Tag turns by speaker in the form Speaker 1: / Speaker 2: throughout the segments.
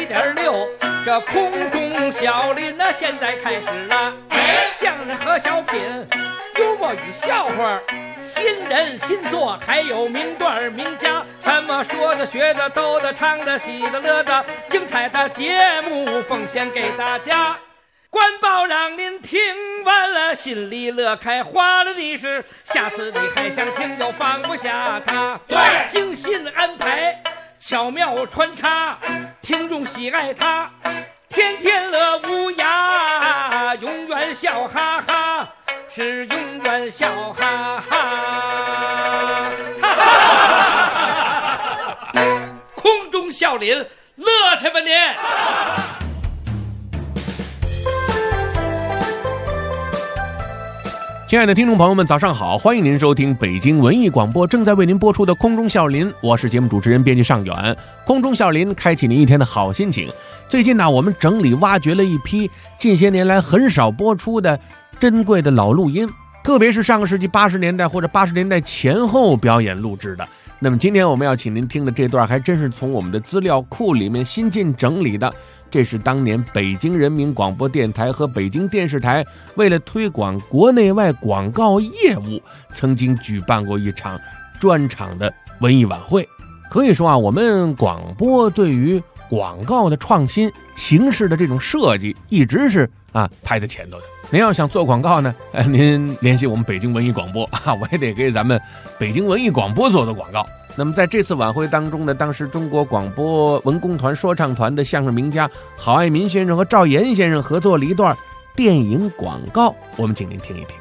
Speaker 1: 107.6，这空中小林呢，现在开始了。相声和小品，幽默与笑话，新人新作，还有名段名家，什么说的、学的、逗的、唱的、喜的、乐的，精彩的节目奉献给大家。官报让您听完了心里乐开花了的是，下次你还想听就放不下它。
Speaker 2: 对，
Speaker 1: 精心安排，巧妙穿插，听众喜爱它，天天乐无涯，永远笑哈哈，是永远笑哈哈。哈哈，空中笑林，乐去吧您！
Speaker 3: 亲爱的听众朋友们，早上好！欢迎您收听北京文艺广播正在为您播出的空中笑林，我是节目主持人编辑尚远。空中笑林，开启您一天的好心情。最近呢，我们整理挖掘了一批近些年来很少播出的珍贵的老录音，特别是上个世纪80年代或者80年代前后表演录制的。那么今天我们要请您听的这段，还真是从我们的资料库里面新近整理的。这是当年北京人民广播电台和北京电视台为了推广国内外广告业务，曾经举办过一场专场的文艺晚会。可以说啊，我们广播对于广告的创新、形式的这种设计，一直是排在前头的。您要想做广告呢，您联系我们北京文艺广播我也得给咱们北京文艺广播做的广告。那么在这次晚会当中呢，当时中国广播文工团说唱团的相声名家郝爱民先生和赵岩先生合作了一段电影广告，我们请您听一听。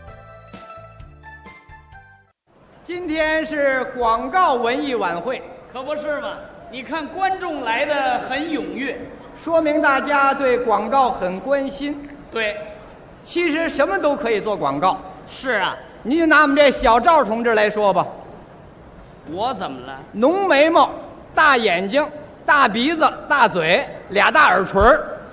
Speaker 4: 今天是广告文艺晚会，
Speaker 2: 可不是嘛？你看观众来的很踊跃，
Speaker 4: 说明大家对广告很关心。
Speaker 2: 对，
Speaker 4: 其实什么都可以做广告。
Speaker 2: 是啊，
Speaker 4: 你就拿我们这小赵同志来说吧，
Speaker 2: 我怎么了？
Speaker 4: 浓眉毛、大眼睛、大鼻子、大嘴、俩大耳垂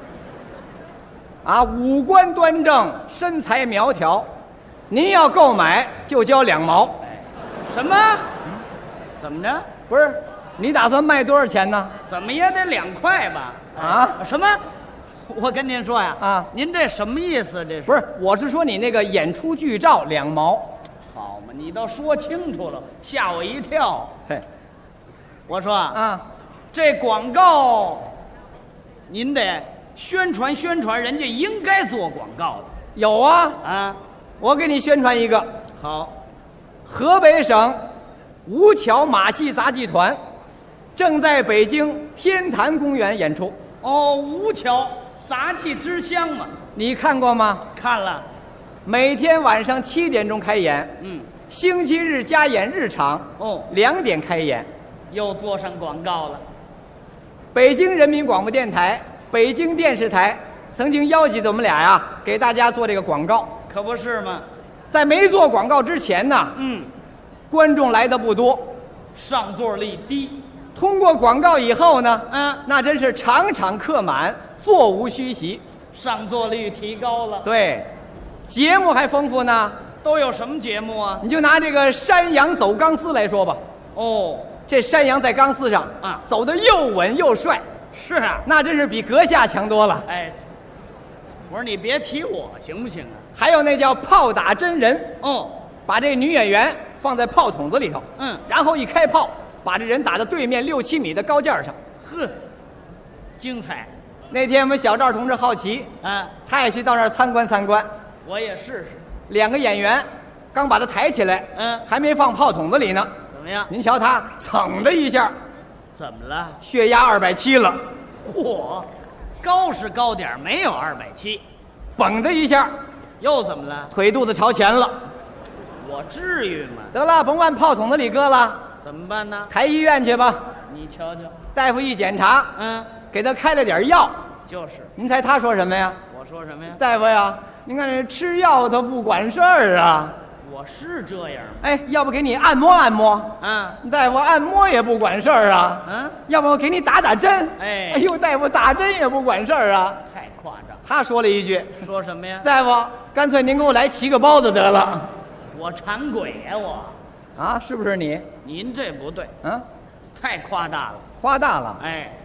Speaker 4: 五官端正，身材苗条。您要购买就交2毛。
Speaker 2: 什么？怎么着？
Speaker 4: 不是，你打算卖多少钱呢？
Speaker 2: 怎么也得2块吧？什么？我跟您说呀，您这什么意思？这是
Speaker 4: 不是？我是说你那个演出剧照2毛。
Speaker 2: 好嘛，你倒说清楚了，吓我一跳。
Speaker 4: 嘿，
Speaker 2: 我说这广告您得宣传宣传，人家应该做广告的。
Speaker 4: 有我给你宣传一个。
Speaker 2: 好，
Speaker 4: 河北省吴桥马戏杂技团正在北京天坛公园演出。
Speaker 2: 吴桥杂技之乡嘛，
Speaker 4: 你看过吗？
Speaker 2: 看了。
Speaker 4: 每天晚上7点钟开演，星期日加演日场，2点开演。
Speaker 2: 又做上广告了。
Speaker 4: 北京人民广播电台、北京电视台曾经邀请我们俩给大家做这个广告。
Speaker 2: 可不是吗？
Speaker 4: 在没做广告之前呢，观众来的不多，
Speaker 2: 上座率低。
Speaker 4: 通过广告以后呢，那真是场场客满，座无虚席，
Speaker 2: 上座率提高了。
Speaker 4: 对，节目还丰富呢。
Speaker 2: 都有什么节目啊？
Speaker 4: 你就拿这个山羊走钢丝来说吧。这山羊在钢丝上走得又稳又帅。
Speaker 2: 是啊，
Speaker 4: 那真是比阁下强多了。
Speaker 2: 我说你别提我行不行啊？
Speaker 4: 还有那叫炮打真人。把这女演员放在炮筒子里头，然后一开炮，把这人打到对面6、7米的高架上。
Speaker 2: 精彩。
Speaker 4: 那天我们小赵同志好奇，他也去到那儿参观参观。
Speaker 2: 我也试试。
Speaker 4: 2个演员刚把他抬起来，还没放炮筒子里呢。
Speaker 2: 怎么样？
Speaker 4: 您瞧他噌的一下，
Speaker 2: 怎么了？
Speaker 4: 血压270了。
Speaker 2: 嚯，高是高点，没有270。
Speaker 4: 嘣的一下，
Speaker 2: 又怎么了？
Speaker 4: 腿肚子朝前了。
Speaker 2: 我至于吗？
Speaker 4: 得了，甭往炮筒子里搁了。
Speaker 2: 怎么办呢？
Speaker 4: 抬医院去吧。
Speaker 2: 你瞧瞧，
Speaker 4: 大夫一检查，给他开了点药。
Speaker 2: 就是。
Speaker 4: 您猜他说什么呀？
Speaker 2: 我说什么呀？
Speaker 4: 大夫呀，您看这吃药他不管事儿啊。
Speaker 2: 我是这样吗？
Speaker 4: 要不给你按摩按摩？大夫按摩也不管事儿啊。要不给你打打针？哎呦，大夫打针也不管事儿啊。
Speaker 2: 太夸张。
Speaker 4: 他说了一句，
Speaker 2: 说什么呀？
Speaker 4: 大夫，干脆您给我来7个包子得了。
Speaker 2: 我馋鬼呀我。
Speaker 4: 是不是你？
Speaker 2: 您这不对。太夸大了。
Speaker 4: 夸大了。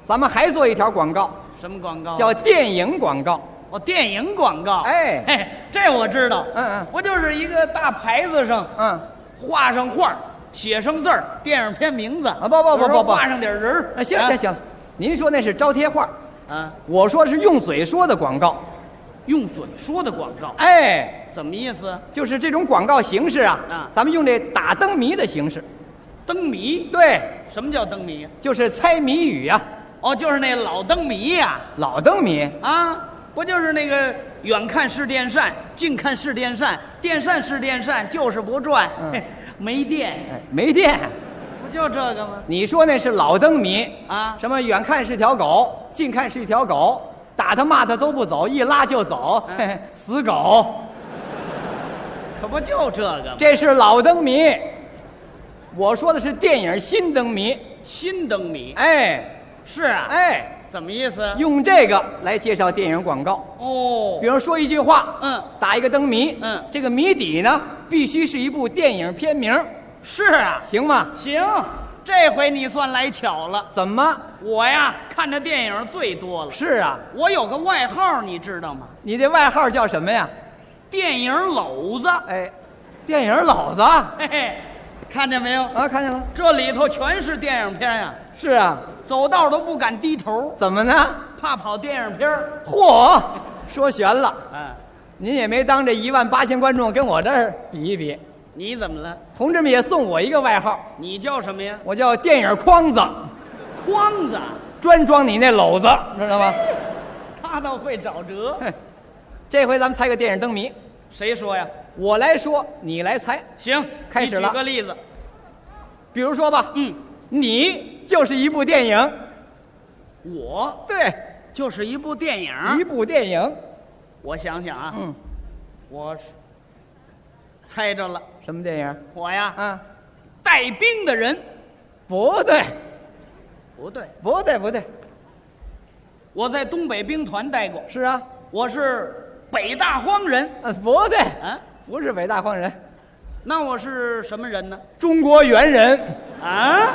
Speaker 4: 咱们还做一条广告，
Speaker 2: 什么广告？
Speaker 4: 叫电影广告。
Speaker 2: 哦，电影广告。
Speaker 4: 哎
Speaker 2: 嘿，这我知道。
Speaker 4: 嗯，
Speaker 2: 不就是一个大牌子上，画上画，写上字儿，电影片名字啊？
Speaker 4: 不，
Speaker 2: 画上点人儿。
Speaker 4: 行，您说那是招贴画啊？我说的是用嘴说的广告。
Speaker 2: 用嘴说的广告。
Speaker 4: 哎，
Speaker 2: 怎么意思？
Speaker 4: 就是这种广告形式啊，咱们用这打灯谜的形式。
Speaker 2: 灯谜？
Speaker 4: 对。
Speaker 2: 什么叫灯谜？
Speaker 4: 就是猜谜语呀。
Speaker 2: 哦，就是那老灯谜呀。
Speaker 4: 老灯谜
Speaker 2: 啊，不就是那个远看是电扇，近看是电扇，电扇是电扇，就是不转，没电。
Speaker 4: 没电，
Speaker 2: 不就这个吗？
Speaker 4: 你说那是老灯谜
Speaker 2: 啊？
Speaker 4: 什么远看是条狗，近看是一条狗，打他骂他都不走，一拉就走，死狗。
Speaker 2: 可不就这个吗？
Speaker 4: 这是老灯谜，我说的是电影新灯谜。
Speaker 2: 新灯谜？
Speaker 4: 哎，
Speaker 2: 是啊。
Speaker 4: 哎，
Speaker 2: 怎么意思？
Speaker 4: 用这个来介绍电影广告。
Speaker 2: 哦，
Speaker 4: 比如说一句话，打一个灯谜，这个谜底呢必须是一部电影片名。
Speaker 2: 是啊，
Speaker 4: 行吗？
Speaker 2: 行，这回你算来巧了。
Speaker 4: 怎么？
Speaker 2: 我呀看的电影最多了。
Speaker 4: 是啊，
Speaker 2: 我有个外号，你知道吗？
Speaker 4: 你这外号叫什么呀？
Speaker 2: 电影篓子。
Speaker 4: 哎，电影篓子。
Speaker 2: 嘿嘿，看见没有？
Speaker 4: 啊，看见了。
Speaker 2: 这里头全是电影片呀。
Speaker 4: 是啊，
Speaker 2: 走道都不敢低头。
Speaker 4: 怎么呢？
Speaker 2: 怕跑电影片。
Speaker 4: 嚯，说悬了。
Speaker 2: 哎，
Speaker 4: 您也没当这18000观众跟我这儿比一比。
Speaker 2: 你怎么了？
Speaker 4: 同志们也送我一个外号。
Speaker 2: 你叫什么呀？
Speaker 4: 我叫电影筐子。
Speaker 2: 筐子，
Speaker 4: 专装你那篓子，知道吗？
Speaker 2: 他倒会找辙。
Speaker 4: 这回咱们猜个电影灯谜。
Speaker 2: 谁说呀？
Speaker 4: 我来说，你来猜。
Speaker 2: 行，
Speaker 4: 开始了。
Speaker 2: 举个例子，
Speaker 4: 比如说吧，你就是一部电影。
Speaker 2: 我
Speaker 4: 对，
Speaker 2: 就是一部电影。
Speaker 4: 一部电影。
Speaker 2: 我想想啊，我猜着了。
Speaker 4: 什么电影？
Speaker 2: 我呀，带兵的人。
Speaker 4: 不对，
Speaker 2: 不对，
Speaker 4: 不对，不对。
Speaker 2: 我在东北兵团待过。
Speaker 4: 是啊，
Speaker 2: 我是北大荒人。
Speaker 4: 不对，不是北大荒人。
Speaker 2: 那我是什么人呢？
Speaker 4: 中国猿人。
Speaker 2: 啊？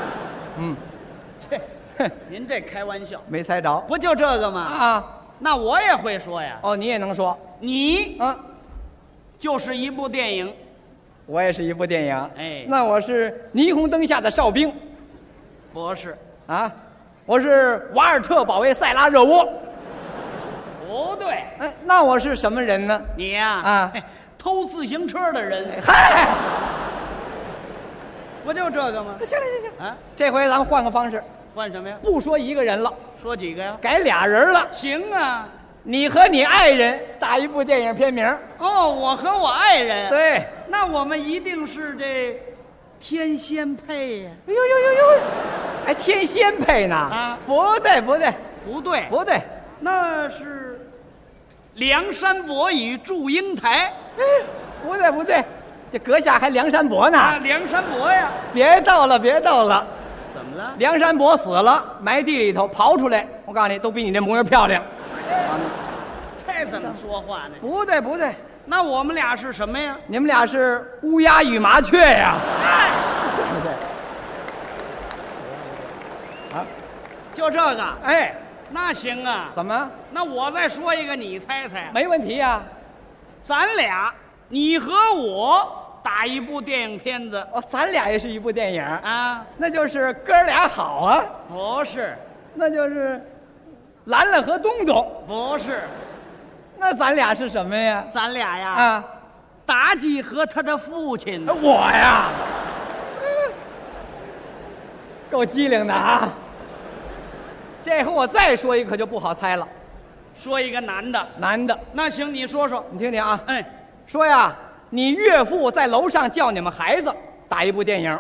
Speaker 2: 您这开玩笑。
Speaker 4: 没猜着。
Speaker 2: 不就这个吗？
Speaker 4: 啊，
Speaker 2: 那我也会说呀。
Speaker 4: 哦，你也能说。
Speaker 2: 你就是一部电影。
Speaker 4: 我也是一部电影。
Speaker 2: 哎，
Speaker 4: 那我是霓虹灯下的哨兵。
Speaker 2: 不是
Speaker 4: 啊，我是瓦尔特保卫塞拉热窝。
Speaker 2: 不对。
Speaker 4: 哎，那我是什么人呢？
Speaker 2: 你呀，偷自行车的人。
Speaker 4: 嗨，
Speaker 2: 不就这个吗？
Speaker 4: 行啊，这回咱们换个方式。
Speaker 2: 换什么呀？
Speaker 4: 不说一个人了，
Speaker 2: 说几个呀？
Speaker 4: 改俩人了。
Speaker 2: 行啊，
Speaker 4: 你和你爱人打一部电影片名。
Speaker 2: 哦，我和我爱人。
Speaker 4: 对，
Speaker 2: 那我们一定是这天仙配呀。
Speaker 4: 呦，还天仙配呢？
Speaker 2: 啊，
Speaker 4: 不对，不对，
Speaker 2: 不对，
Speaker 4: 不对，
Speaker 2: 那是梁山伯与祝英台。
Speaker 4: 不对，不对，这阁下还梁山伯呢？
Speaker 2: 啊，梁山伯呀！
Speaker 4: 别逗了，别逗了。
Speaker 2: 怎么了？
Speaker 4: 梁山伯死了，埋地里头，刨出来，我告诉你，都比你这模样漂亮。
Speaker 2: 这怎么说话呢？
Speaker 4: 不对，不对，
Speaker 2: 那我们俩是什么呀？
Speaker 4: 你们俩是乌鸦与麻雀呀。对不对？啊，
Speaker 2: 就这个。
Speaker 4: 哎，
Speaker 2: 那行啊。
Speaker 4: 怎么？
Speaker 2: 那我再说一个，你猜猜。
Speaker 4: 没问题呀。
Speaker 2: 咱俩，你和我打一部电影片子。
Speaker 4: 哦，咱俩也是一部电影
Speaker 2: 啊，
Speaker 4: 那就是哥俩好啊。
Speaker 2: 不是，
Speaker 4: 那就是兰兰和东东。
Speaker 2: 不是，
Speaker 4: 那咱俩是什么呀？
Speaker 2: 咱俩呀，妲己和他的父亲。
Speaker 4: 我呀，够机灵的啊！这回我再说一个可就不好猜了。
Speaker 2: 说一个男的。
Speaker 4: 男的。
Speaker 2: 那行，你说说。
Speaker 4: 你听听啊。
Speaker 2: 哎，
Speaker 4: 说呀，你岳父在楼上叫你们孩子打一部电影。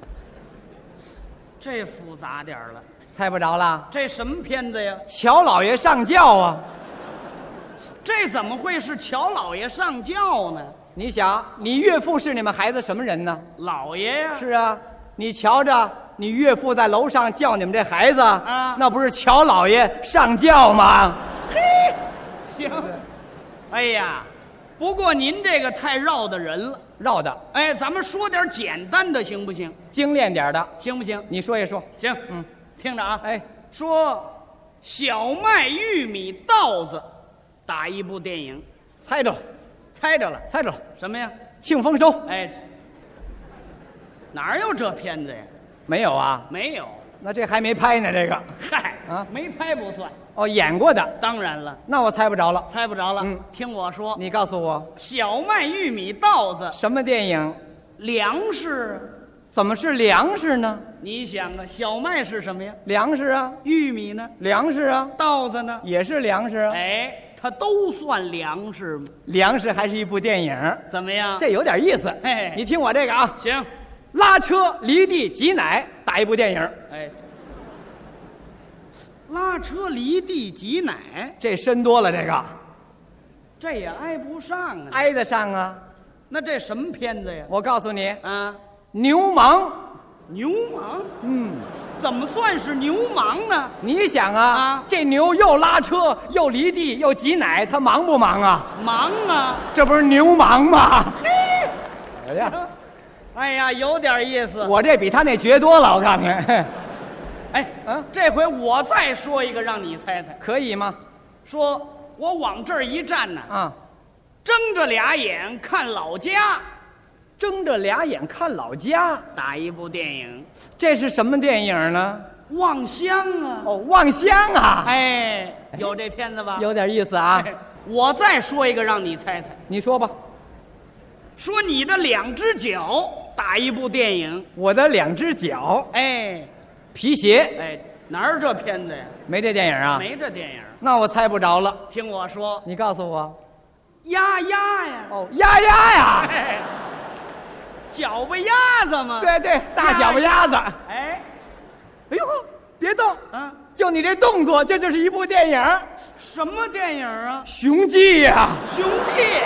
Speaker 2: 这复杂点了。
Speaker 4: 猜不着了。
Speaker 2: 这什么片子呀？
Speaker 4: 乔老爷上轿啊。
Speaker 2: 这怎么会是乔老爷上轿呢？
Speaker 4: 你想，你岳父是你们孩子什么人呢？
Speaker 2: 老爷呀。
Speaker 4: 是啊，你瞧着，你岳父在楼上叫你们这孩子
Speaker 2: 啊，
Speaker 4: 那不是乔老爷上轿吗？
Speaker 2: 嘿，行。哎呀，不过您这个太绕的人了。
Speaker 4: 绕的。
Speaker 2: 哎，咱们说点简单的行不行？
Speaker 4: 精炼点的
Speaker 2: 行不行？
Speaker 4: 你说一说。
Speaker 2: 行，听着啊。
Speaker 4: 哎，
Speaker 2: 说小麦、玉米、稻子，打一部电影。
Speaker 4: 猜着了，
Speaker 2: 猜着了，
Speaker 4: 猜着了，
Speaker 2: 什么呀？
Speaker 4: 庆丰收。
Speaker 2: 哎，哪有这片子呀？
Speaker 4: 没有啊？
Speaker 2: 没有。
Speaker 4: 那这还没拍呢，这个。
Speaker 2: 嗨
Speaker 4: 啊，
Speaker 2: 没拍不算。
Speaker 4: 哦，演过的。
Speaker 2: 当然了，
Speaker 4: 那我猜不着了。
Speaker 2: 猜不着了。
Speaker 4: 嗯，
Speaker 2: 听我说，
Speaker 4: 你告诉我，
Speaker 2: 小麦、玉米、稻子，
Speaker 4: 什么电影？
Speaker 2: 粮食。
Speaker 4: 怎么是粮食呢？
Speaker 2: 你想啊，小麦是什么呀？
Speaker 4: 粮食啊。
Speaker 2: 玉米呢？
Speaker 4: 粮食啊。
Speaker 2: 稻子呢？
Speaker 4: 也是粮食啊。
Speaker 2: 哎，它都算粮食吗？
Speaker 4: 粮食还是一部电影，
Speaker 2: 怎么样？
Speaker 4: 这有点意思。
Speaker 2: 嘿，
Speaker 4: 你听我这个啊。
Speaker 2: 行，
Speaker 4: 拉车、犁地、挤奶，打一部电影。
Speaker 2: 哎，拉车、犁地、挤奶，
Speaker 4: 这深多了，这个
Speaker 2: 这也挨不上啊。
Speaker 4: 挨得上啊。
Speaker 2: 那这什么片子呀？
Speaker 4: 我告诉你，
Speaker 2: 啊，
Speaker 4: 牛氓。
Speaker 2: 牛氓？怎么算是牛氓呢？
Speaker 4: 你想啊，这牛又拉车又犁地又挤奶，他忙不忙啊？
Speaker 2: 忙啊！
Speaker 4: 这不是牛氓吗？
Speaker 2: 哎呀，哎呀，有点意思。
Speaker 4: 我这比他那绝多了，我告诉你。
Speaker 2: 哎，这回我再说一个，让你猜猜，
Speaker 4: 可以吗？
Speaker 2: 说我往这儿一站呢，
Speaker 4: 啊，
Speaker 2: 睁着俩眼看老家，
Speaker 4: 睁着俩眼看老家，
Speaker 2: 打一部电影。
Speaker 4: 这是什么电影呢？
Speaker 2: 望乡啊！
Speaker 4: 哦，望乡啊！
Speaker 2: 哎，有这片子吧？
Speaker 4: 有点意思啊。
Speaker 2: 我再说一个，让你猜猜。
Speaker 4: 你说吧。
Speaker 2: 说你的两只脚，打一部电影。
Speaker 4: 我的两只脚，
Speaker 2: 哎，
Speaker 4: 皮鞋，
Speaker 2: 哎，哪儿这片子呀？
Speaker 4: 没这电影啊？
Speaker 2: 没这电影。
Speaker 4: 那我猜不着了。
Speaker 2: 听我说，
Speaker 4: 你告诉我。
Speaker 2: 鸭呀！
Speaker 4: 哦，鸭呀！
Speaker 2: 哎，脚巴鸭子嘛。
Speaker 4: 对对，大脚巴鸭子。
Speaker 2: 哎，
Speaker 4: 哎呦，别动！
Speaker 2: 啊，
Speaker 4: 就你这动作，这就是一部电影。
Speaker 2: 什么电影啊？
Speaker 4: 雄记呀！
Speaker 2: 雄记。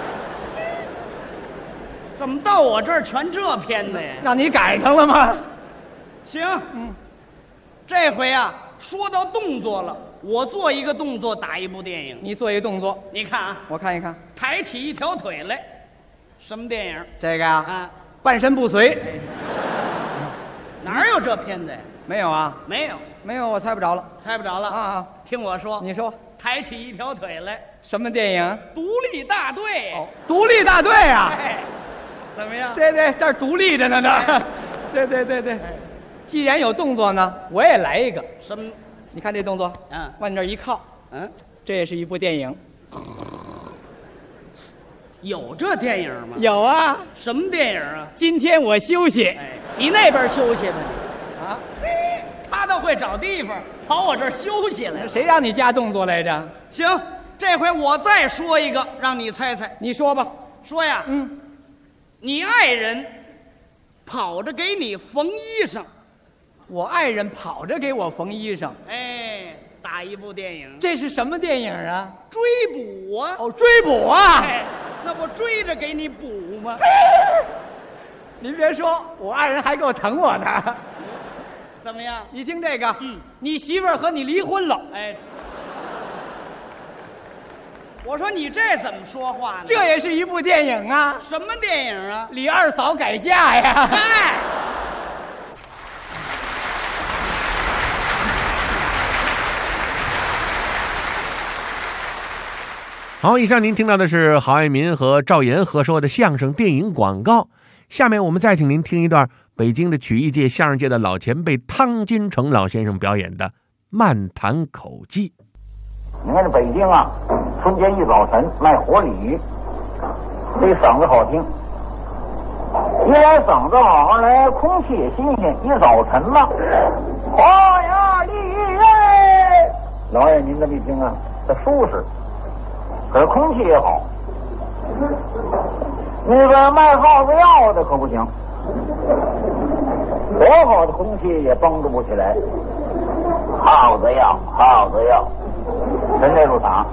Speaker 2: 怎么到我这儿全这片子呀？
Speaker 4: 让你赶上了吗？
Speaker 2: 行，这回啊，说到动作了，我做一个动作，打一部电影。
Speaker 4: 你做一动作，
Speaker 2: 你看啊，
Speaker 4: 我看一看。
Speaker 2: 抬起一条腿来，什么电影？
Speaker 4: 这个呀，
Speaker 2: 啊，
Speaker 4: 半身不遂。
Speaker 2: 哪有这片子呀？
Speaker 4: 没有啊？
Speaker 2: 没有，
Speaker 4: 没有，我猜不着了。
Speaker 2: 猜不着了
Speaker 4: 啊！
Speaker 2: 听我说，
Speaker 4: 你说
Speaker 2: 抬起一条腿来，
Speaker 4: 什么电影？
Speaker 2: 独立大队。
Speaker 4: 哦，独立大队啊！
Speaker 2: 哎，怎么样？
Speaker 4: 对对，这儿独立着呢，这儿。对对对对。既然有动作呢，我也来一个。
Speaker 2: 什么？
Speaker 4: 你看这动作，往那儿一靠，这也是一部电影。
Speaker 2: 有这电影吗？
Speaker 4: 有啊。
Speaker 2: 什么电影啊？
Speaker 4: 今天我休息。
Speaker 2: 哎，你那边休息呢？啊，他倒会找地方跑我这儿休息来了。
Speaker 4: 谁让你加动作来着？
Speaker 2: 行，这回我再说一个，让你猜猜。
Speaker 4: 你说吧。
Speaker 2: 说呀，你爱人跑着给你缝衣裳。
Speaker 4: 我爱人跑着给我缝衣裳。
Speaker 2: 哎，打一部电影。
Speaker 4: 这是什么电影啊？
Speaker 2: 追捕啊！
Speaker 4: 哦，追捕啊！
Speaker 2: 哎，那不追着给你补吗？
Speaker 4: 您别说，我爱人还够疼我的。
Speaker 2: 怎么样？
Speaker 4: 你听这个，你媳妇儿和你离婚了。
Speaker 2: 哎，我说你这怎么说话呢？
Speaker 4: 这也是一部电影啊。
Speaker 2: 什么电影啊？
Speaker 4: 李二嫂改嫁呀。
Speaker 2: 哎。
Speaker 3: 好，以上您听到的是郝爱民和赵岩合说的相声电影广告。下面我们再请您听一段北京的曲艺界、相声界的老前辈汤金城老先生表演的漫谈口技。
Speaker 5: 你看这北京啊，春节一早晨卖活鲤鱼，这嗓子好听。一来嗓子好，二来空气也新鲜。一早晨嘛，花呀鲤鱼哎，老爷您这么一听啊，这舒适。可是空气也好，那个卖耗子药的可不行，多好的空气也帮助不起来。耗子药，耗子药，真这路打。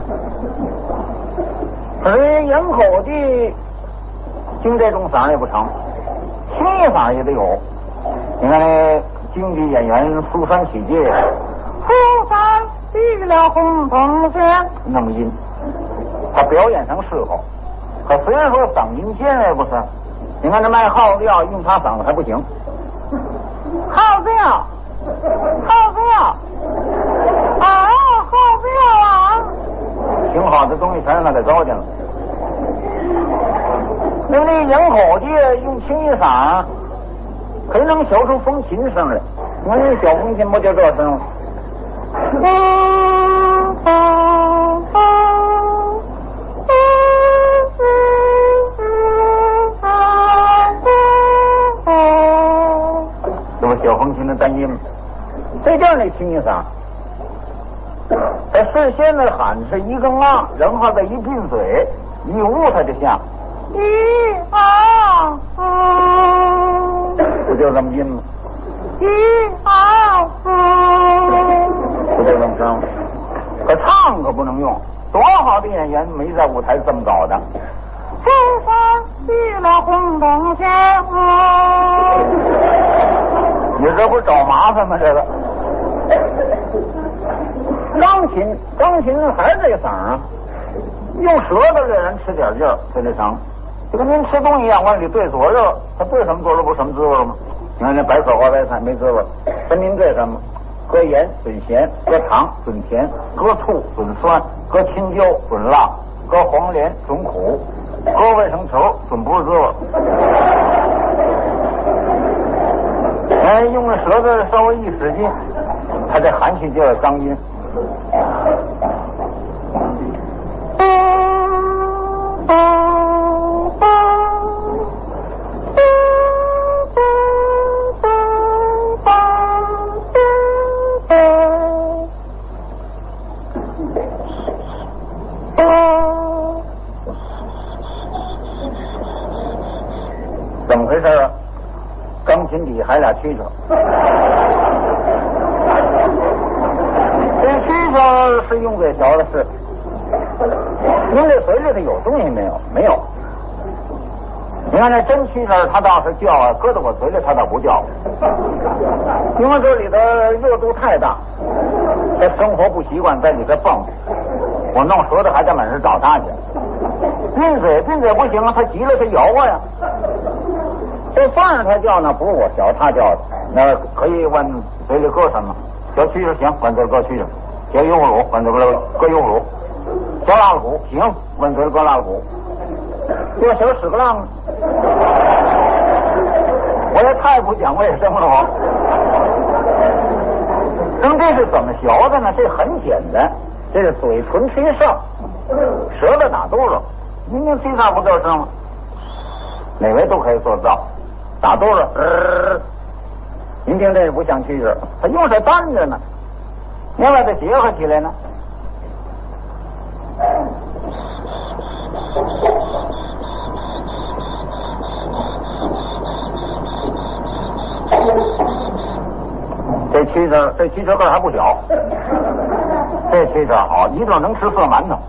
Speaker 5: 可是营口的经这种嗓也不成，新嗓也得有。你看那京剧演员苏三起解，苏三遇了红铜线，那么音。他表演上适合，可虽然说嗓音尖也不是。你看这卖耗子药用他嗓子还不行。耗子药，耗子药， 东西全让他给糟践了。那么那人口的用清一嗓，可能学出风琴声来。你看那小风琴不就这声吗？那么小风琴的单音，在这儿那清一嗓，在事先的喊是一个啊，然后再一闭嘴一呜，它就像一啊，不就这么音吗？一啊，不就这么声吗？可唱可不能用，多好的演员没在舞台这么搞的。
Speaker 6: 飞山去了红洞县，
Speaker 5: 你这不是找麻烦吗？这个钢琴还是这嗓啊，用舌头这人吃点劲儿才得成，就跟您吃东西一样，往里兑佐料，它兑什么佐料不什么滋味吗？你看那白色花白菜没滋味，分您兑什么？搁盐准咸，搁糖准甜，搁醋准酸，搁青椒准辣，搁黄连准苦，搁卫生球准不是滋味。用了舌头稍微一使劲，它这含蓄劲儿钢音。怎么回事啊？钢琴底还俩蛐蛐，这蛐蛐是用嘴嚼的是，您这嘴里头有东西没有？没有。你看那真蛐蛐，它倒是叫啊，搁到我嘴里它倒不叫，因为这里头热度太大，它生活不习惯，在里头蹦，我弄舌头还得满是找它去。闭嘴不行啊，它急了它咬我呀。这放着它叫呢，不是我学它叫的，那可以往嘴里搁什么？小蛐蛐行，往嘴里搁蛐蛐；小油乳往嘴里搁油乳；小辣子骨行，往嘴里搁辣子骨；这小屎壳郎呢，我也太不讲卫生了我。那么这是怎么学的呢？这很简单，这是嘴唇吹上，舌头打肚子，您听吹上不这声吗？哪位都可以做到。打肚子，您听这不像蛐蛐，它用手单着呢，你要把它结合起来呢。这蛐蛐个还不小，这蛐蛐好，一顿能吃4馒头，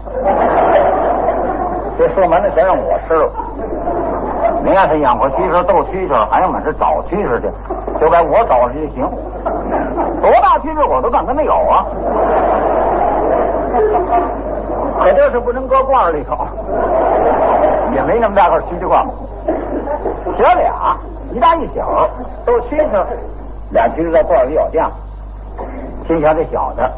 Speaker 5: 这4馒头全让我吃了。你要是养活蛐蛐、斗蛐蛐，还用满是找蛐蛐去，就该我找着就行。多大蛐蛐我都敢跟他有啊！可就是不能搁罐里头，也没那么大个蛐蛐罐。小俩，一大一小，斗蛐蛐，俩蛐蛐在罐里咬架，先瞧这小的。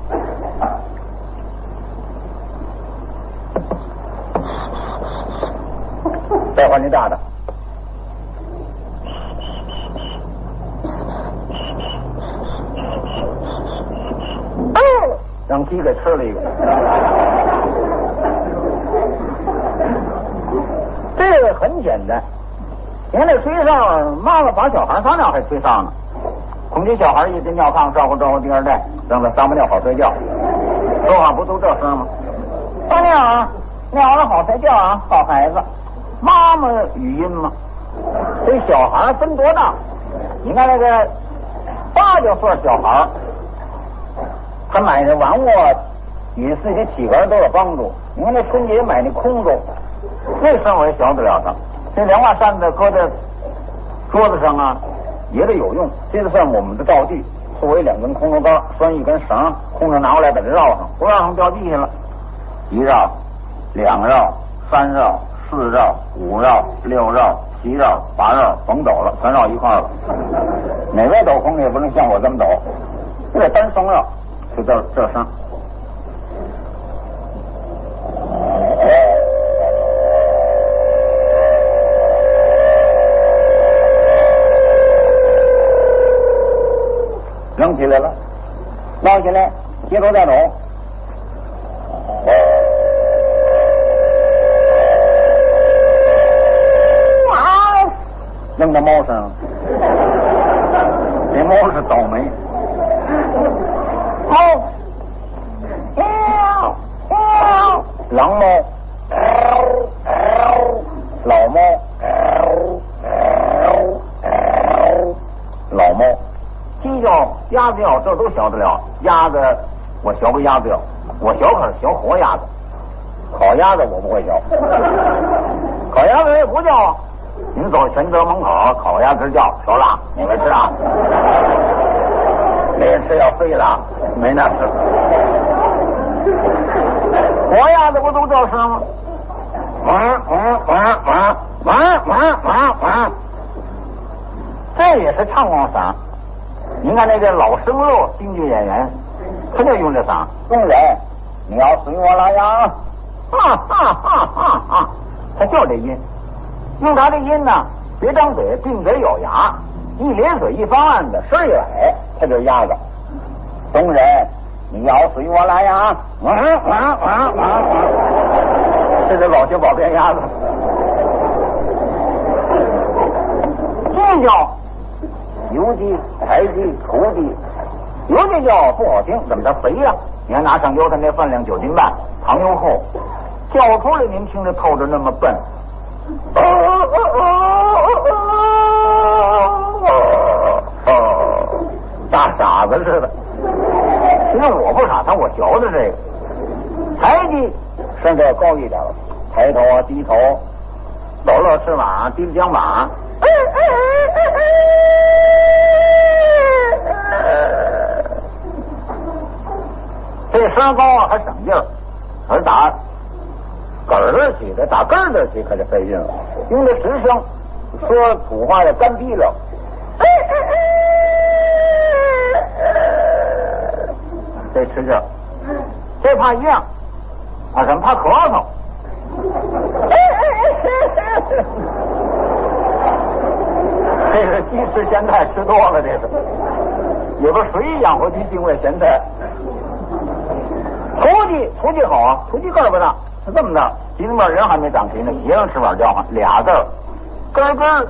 Speaker 5: 再换这大的，让鸡给吃了一个。这个很简单，你看那吹哨，妈妈把小孩撒尿还吹哨呢。恐惧小孩一进尿炕，招呼第二代，让他撒不尿好睡觉。说话不都这声吗？撒尿啊，尿了好睡觉啊，好孩子。妈妈语音嘛，这小孩分多大？你看那个8、9岁小孩，他买的玩物与自己体格都有帮助。你看那春节买那空中，那声我也小得了他。这2把扇子搁在桌子上啊，也得有用。这就算我们的道具，作为2根空中杆，拴一根绳，空着拿过来把它绕上，不绕上掉地下了。1绕、2绕、3绕。4绕、5绕、6绕、7绕、8绕，甭抖了，全绕一块了。哪位抖空也不能像我这么抖，这单双绕，就这声。 起来了，闹起来，接着再走。弄到猫声，这猫是倒霉。猫，狼猫，老猫，老猫，鸡叫，鸭子叫，这都晓得了。鸭子，我学个鸭子叫，我学可是学活鸭子，烤鸭子我不会学，烤鸭子也不叫啊。您走全德门口，烤鸭子叫，熟了，你们吃啊？没人吃要废了，没那事。活鸭子不都叫声吗？这也是唱光嗓。您看那个老生肉京剧演员，他就用这嗓。众人，你要随我来呀！哈哈哈哈哈！他就这音。用他的音呢，别张嘴，并嘴咬牙，一咧嘴一方案的声一来，他就是鸭子。众人，你要随我来呀！这是老学宝变鸭子。这叫油鸡、柴鸡、雏鸡。油鸡叫不好听，怎么它肥呀？你看拿上油，它那分量9斤半，糖油厚，叫出来您听着透着那么笨。大傻子似的。其实我不傻，我学的这个。柴鸡身子要高一点了，抬头啊，低头，抖落翅膀，低着肩膀。这声高啊还省劲儿，而打根儿起的，打根儿起可就费劲了。用这直声，说土话的干逼了。这吃劲儿，这怕一样，怕什么？怕咳嗽。这是鸡吃咸菜吃多了，这是有个水养活鸡定位咸菜。雏鸡好啊，雏鸡个儿不大，是这么大，鸡那边人还没长齐呢，鞋上翅膀叫唤俩字儿，咯咯。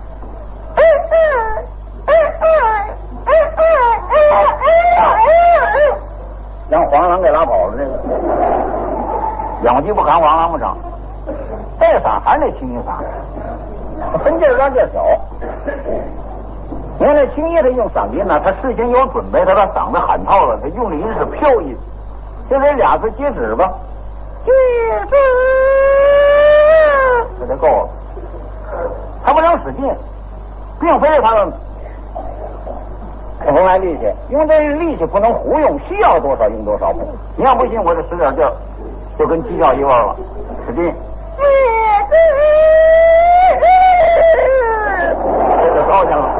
Speaker 5: 让黄狼给拉跑了，这个养鸡不喊黄狼不成。这嗓还是那青衣嗓，分劲儿大劲儿小。你看那青衣他用嗓音呢，他事先有准备，他把嗓子喊透了，他用的音是飘音，就这俩字接指吧，接指，这就够了。他不能使劲，并非他不来力气，因为这力气不能胡用，需要多少用多少。你要不信，我就使点劲儿，就跟鸡叫一味了，使劲。这就高兴了。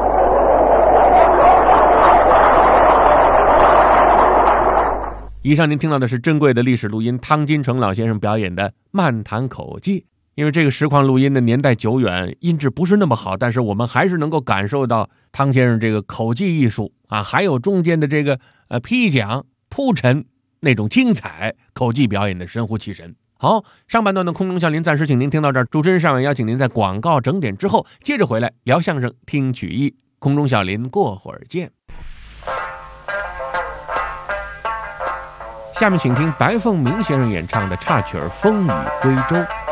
Speaker 3: 以上您听到的是珍贵的历史录音，汤金城老先生表演的漫谈口技。因为这个实况录音的年代久远，音质不是那么好，但是我们还是能够感受到汤先生这个口技艺术啊，还有中间的这个批讲铺陈那种精彩，口技表演的神乎其神。好，上半段的空中笑林暂时请您听到这儿，主持人尚远邀请您在广告整点之后接着回来聊相声听曲艺，空中笑林过会儿见。下面请听白凤鸣先生演唱的插曲《风雨归舟》。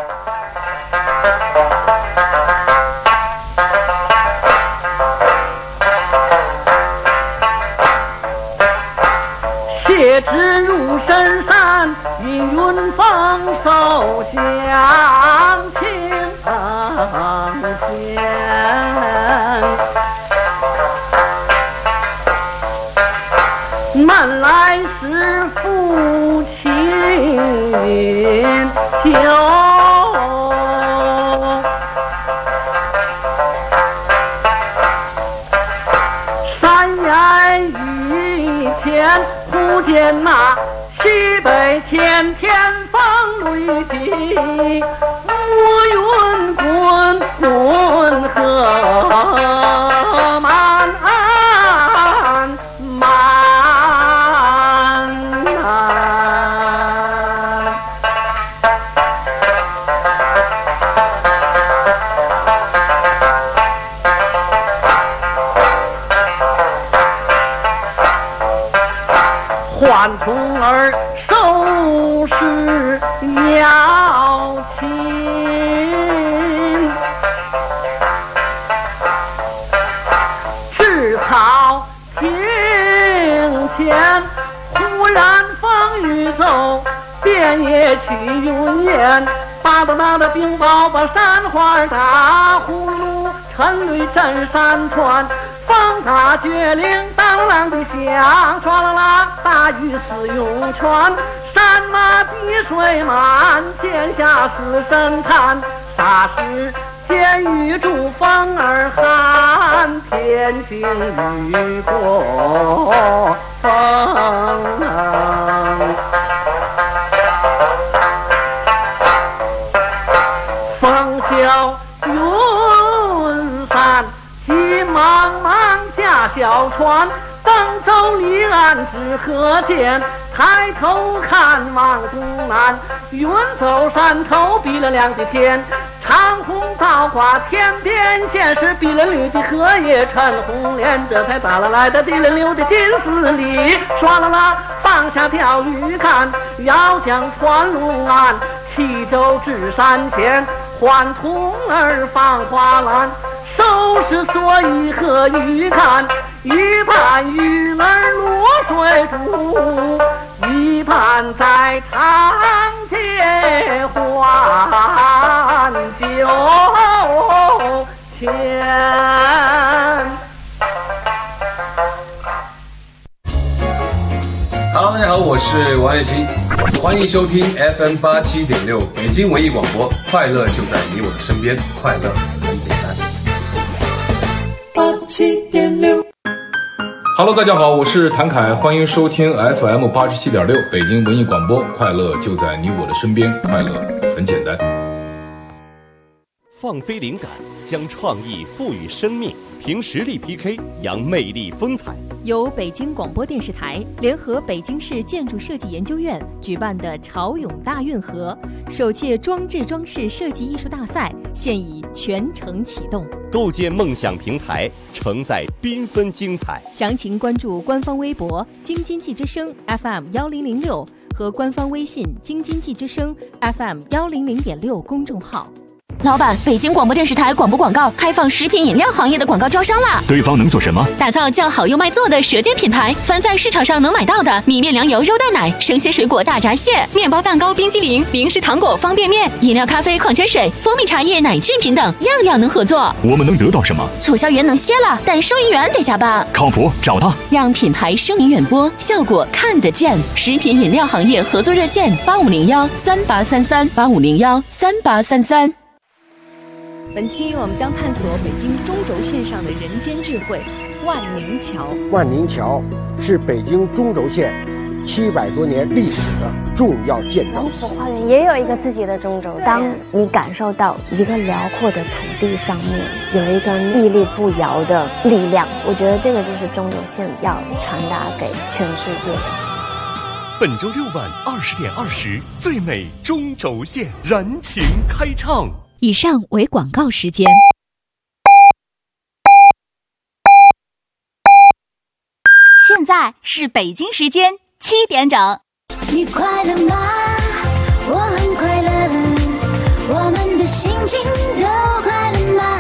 Speaker 7: 血脂入深山，云云放手相牵线。慢来时负琴酒，山崖雨前忽见那西北前天风雷起，乌云滚滚河漫漫。 唤童儿收拾要亲，至草亭前，忽然风雨骤，遍野起云烟。巴巴巴的冰雹把山花打，呼噜沉雷震山川。风大绝岭，当啷的响，唰啦啦，大雨似涌泉。山马滴水满，涧下死神叹。霎时间雨助风儿寒，天晴雨过风冷。风萧云散，急忙忙驾小船，登舟离岸知河间。抬头看望东南，云走山头，碧了亮的天。长虹倒挂天边线，是碧了绿的荷叶衬红莲。这才打了来的滴了溜的金丝里，唰啦啦放下钓鱼竿，要将船入岸，弃舟至山前。唤童儿放花篮，收拾蓑衣和鱼竿，一盘鱼儿落水煮，一盘在长街换酒钱。
Speaker 8: Hello， 大家好，我是王栎鑫，欢迎收听 FM87.6 北京文艺广播，快乐就在你我的身边，快乐很简单。
Speaker 9: 87.6 Hello， 大家好，我是谭凯，欢迎收听 FM87.6 北京文艺广播，快乐就在你我的身边，快乐很简单。
Speaker 10: 放飞灵感，将创意赋予生命，凭实力 PK， 扬魅力风采。
Speaker 11: 由北京广播电视台联合北京市建筑设计研究院举办的潮涌大运河首届装置装饰设计艺术大赛现已全程启动，
Speaker 10: 构建梦想平台，承载缤纷精彩。
Speaker 11: 详情关注官方微博京津冀之声 FM1006 和官方微信京津冀之声 FM100.6 公众号。
Speaker 12: 老板，北京广播电视台广播广告开放食品饮料行业的广告招商啦！
Speaker 13: 对方能做什么？
Speaker 12: 打造叫好又卖座的舌尖品牌，凡在市场上能买到的米面粮油肉蛋奶、生鲜水果大闸蟹、面包蛋糕冰激凌、零食糖果方便面、饮料咖啡矿泉水、蜂蜜茶叶奶制品等，样样能合作。
Speaker 13: 我们能得到什么？
Speaker 12: 促销员能歇了，但收银员得加班。
Speaker 13: 靠谱，找他，
Speaker 12: 让品牌声名远播，效果看得见。食品饮料行业合作热线85013833 85013833。
Speaker 14: 本期我们将探索北京中轴线上的人间智慧——万宁桥。
Speaker 15: 万宁桥是北京中轴线700多年历史的重要建筑。
Speaker 16: 龙府花园也有一个自己的中轴线。当你感受到一个辽阔的土地上面有一个屹立不摇的力量，我觉得这个就是中轴线要传达给全世界的。
Speaker 10: 本周6晚20点20，最美中轴线燃情开唱。
Speaker 11: 以上为广告时间。
Speaker 12: 现在是北京时间7点整。
Speaker 17: 你快乐吗？我很快乐，我们的心情都快乐吗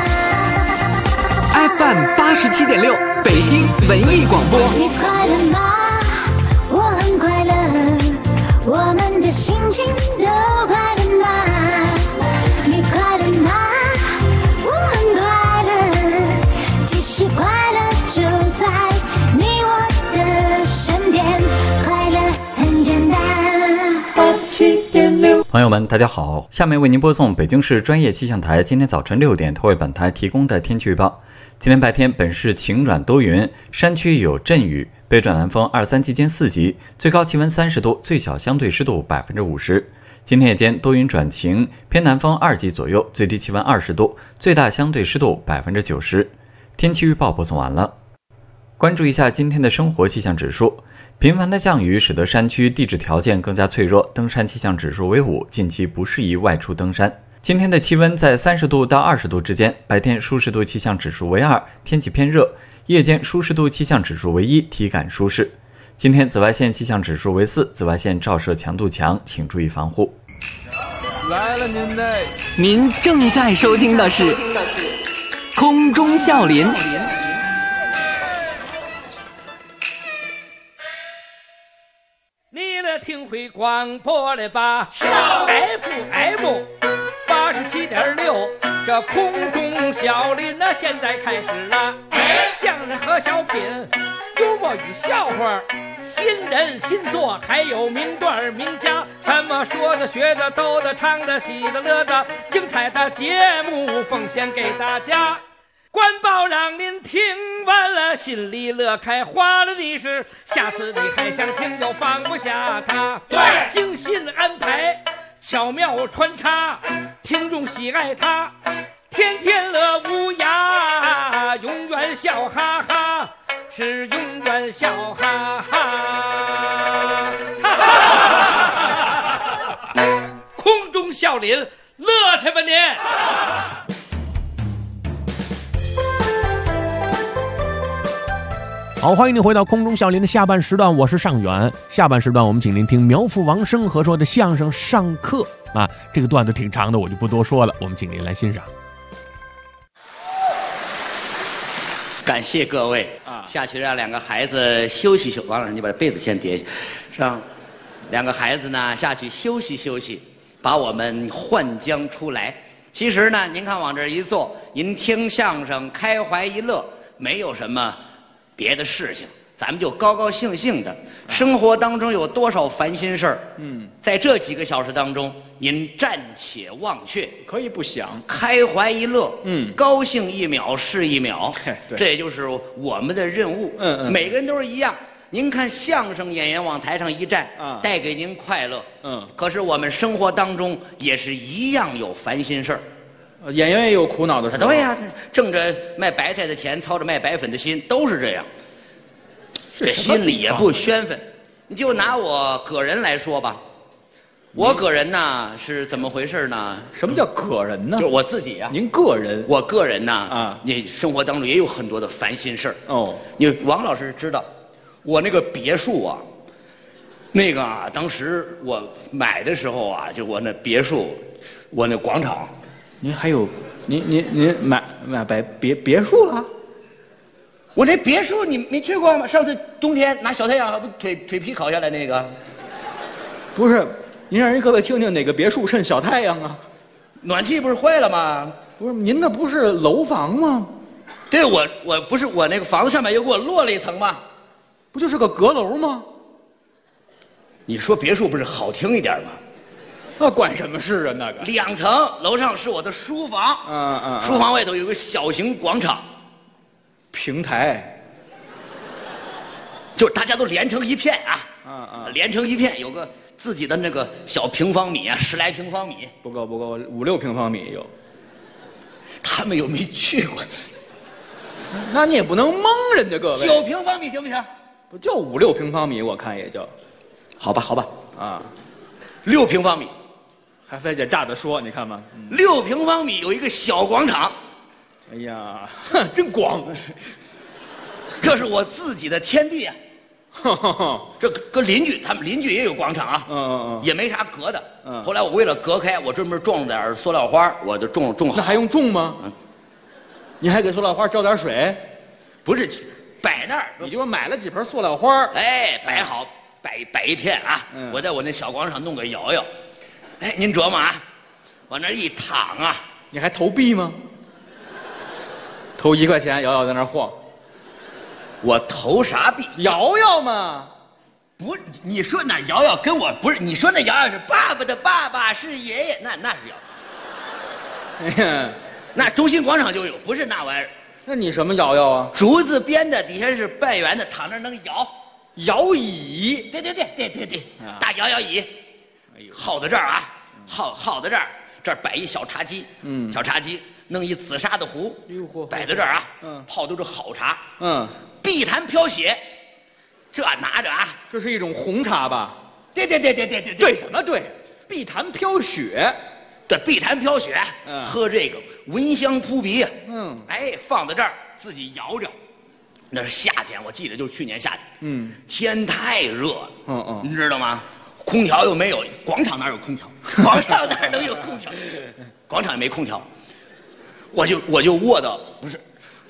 Speaker 18: ？FM87.6 北京文艺广播。
Speaker 17: 你快乐吗？我很快乐，我们的心情都快乐吗？你快乐吗？我很快乐，其实快乐就在你我的身边，快乐很简单。87.6，
Speaker 19: 朋友们，大家好，下面为您播送北京市专业气象台今天早晨6点为本台提供的天气预报。今天白天本市晴转多云，山区有阵雨，北转南风2、3级间4级，最高气温30度，最小相对湿度50%。今天夜间多云转晴，偏南风2级左右，最低气温20度，最大相对湿度90%。天气预报播送完了。关注一下今天的生活气象指数，频繁的降雨使得山区地质条件更加脆弱，登山气象指数为5，近期不适宜外出登山。今天的气温在30度到20度之间，白天舒适度气象指数为2，天气偏热，夜间舒适度气象指数为1，体感舒适。 今天紫外线气象指数为4，紫外线照射强度强，请注意防护。
Speaker 18: 来了您正在收听的是空中笑林。
Speaker 1: 你来听会广播了吧？FM 87.6，这空中笑林那现在开始了。相声和小品，幽默与笑话，新人新作，还有名段名家，什么说的、学的、逗的、唱的、喜的、乐的，精彩的节目奉献给大家。官报让您听完了心里乐开花了的是，下次你还想听就放不下它。对，精心安排，巧妙穿插，听众喜爱它，天天乐无涯，永远笑哈哈，是永远笑哈哈。空中笑林，乐去吧您！
Speaker 3: 好，欢迎您回到空中笑林的下半时段，我是尚远。下半时段我们请您听苗阜王声和说的相声上课啊，这个段子挺长的，我就不多说了，我们请您来欣赏。
Speaker 20: 感谢各位啊！下去让两个孩子休息休。王老师，你把被子先叠下，让两个孩子呢下去休息休息，把我们唤将出来。其实呢，您看往这一坐，您听相声开怀一乐，没有什么别的事情，咱们就高高兴兴的。生活当中有多少烦心事儿？在这几个小时当中，您暂且忘却，
Speaker 4: 可以不想，
Speaker 20: 开怀一乐，高兴一秒是一秒，
Speaker 4: 对，
Speaker 20: 这也就是我们的任务。每个人都是一样。您看相声演员往台上一站，带给您快乐，可是我们生活当中也是一样有烦心事儿。
Speaker 4: 演员也有苦恼的时候。
Speaker 20: 对呀，挣着卖白菜的钱，操着卖白粉的心，都是这样。这心里也不宣愤。你就拿我个人来说吧，我个人呢是怎么回事呢？
Speaker 4: 什么叫个人呢？
Speaker 20: 就是我自己啊。
Speaker 4: 您个人？
Speaker 20: 我个人呢你生活当中也有很多的烦心事儿。
Speaker 4: 哦，
Speaker 20: 你王老师知道，我那个别墅啊，那个啊，当时我买的时候啊，就我那别墅，我那广场。
Speaker 4: 您还有，您买别墅了？
Speaker 20: 我这别墅你没去过吗？上次冬天拿小太阳，不腿皮烤下来那个？
Speaker 4: 不是，您让人各位听听哪个别墅趁小太阳啊？
Speaker 20: 暖气不是坏了吗？
Speaker 4: 不是，您那不是楼房吗？
Speaker 20: 对，我不是我那个房子上面又给我落了一层吗？
Speaker 4: 不就是个阁楼吗？
Speaker 20: 你说别墅不是好听一点吗？
Speaker 4: 那管什么事啊？那个
Speaker 20: 2层，楼上是我的书房，书房外头有个小型广场，
Speaker 4: 平台，
Speaker 20: 就是大家都连成一片啊，连成一片，有个自己的那个小平方米啊，10来平方米，
Speaker 4: 不够，5、6平方米有。
Speaker 20: 他们又没去过，
Speaker 4: 那你也不能蒙人家各位。
Speaker 20: 9平方米行不行？
Speaker 4: 不就5、6平方米，我看也就，
Speaker 20: 好吧，
Speaker 4: 啊
Speaker 20: ，6平方米。
Speaker 4: 还非得炸着说，你看吧
Speaker 20: ，6平方米有一个小广场。
Speaker 4: 哎呀，真广！
Speaker 20: 这是我自己的天地啊！这跟邻居，他们邻居也有广场啊，也没啥隔的。后来我为了隔开，我专门种点塑料花，我就种好。
Speaker 4: 那还用种吗？你还给塑料花浇点水？
Speaker 20: 不是，摆那儿，
Speaker 4: 你就买了几盆塑料花，
Speaker 20: 哎，摆好，摆一片啊！我在我那小广场上弄个摇摇。哎，您琢磨啊，往那一躺啊，
Speaker 4: 你还投币吗？投1块钱，摇摇在那晃。
Speaker 20: 我投啥币？
Speaker 4: 摇摇嘛。
Speaker 20: 不是，你说那摇摇跟我不是，你说那摇摇是爸爸的爸爸是爷爷，那是摇。
Speaker 4: 哎呀，
Speaker 20: 那中心广场就有，不是那玩意儿。
Speaker 4: 那你什么摇摇啊？
Speaker 20: 竹子编的，底下是半圆的，躺那能摇。
Speaker 4: 摇椅。
Speaker 20: 对，大摇摇椅。耗在这儿啊，耗在这儿，这儿摆一小茶几，小茶几弄一紫砂的壶，摆在这儿啊，泡都是好茶，碧潭飘雪，这拿着啊，
Speaker 4: 这是一种红茶吧？
Speaker 20: 对，
Speaker 4: 对什么对？碧潭飘雪，
Speaker 20: 对，碧潭飘雪，喝这个闻香扑鼻，哎，放在这儿自己摇着， 那是夏天，我记得就是去年夏天，天太热了，你知道吗？空调又没有，广场哪有空调？广场哪能有空调？广场也没空调，我就卧到不是，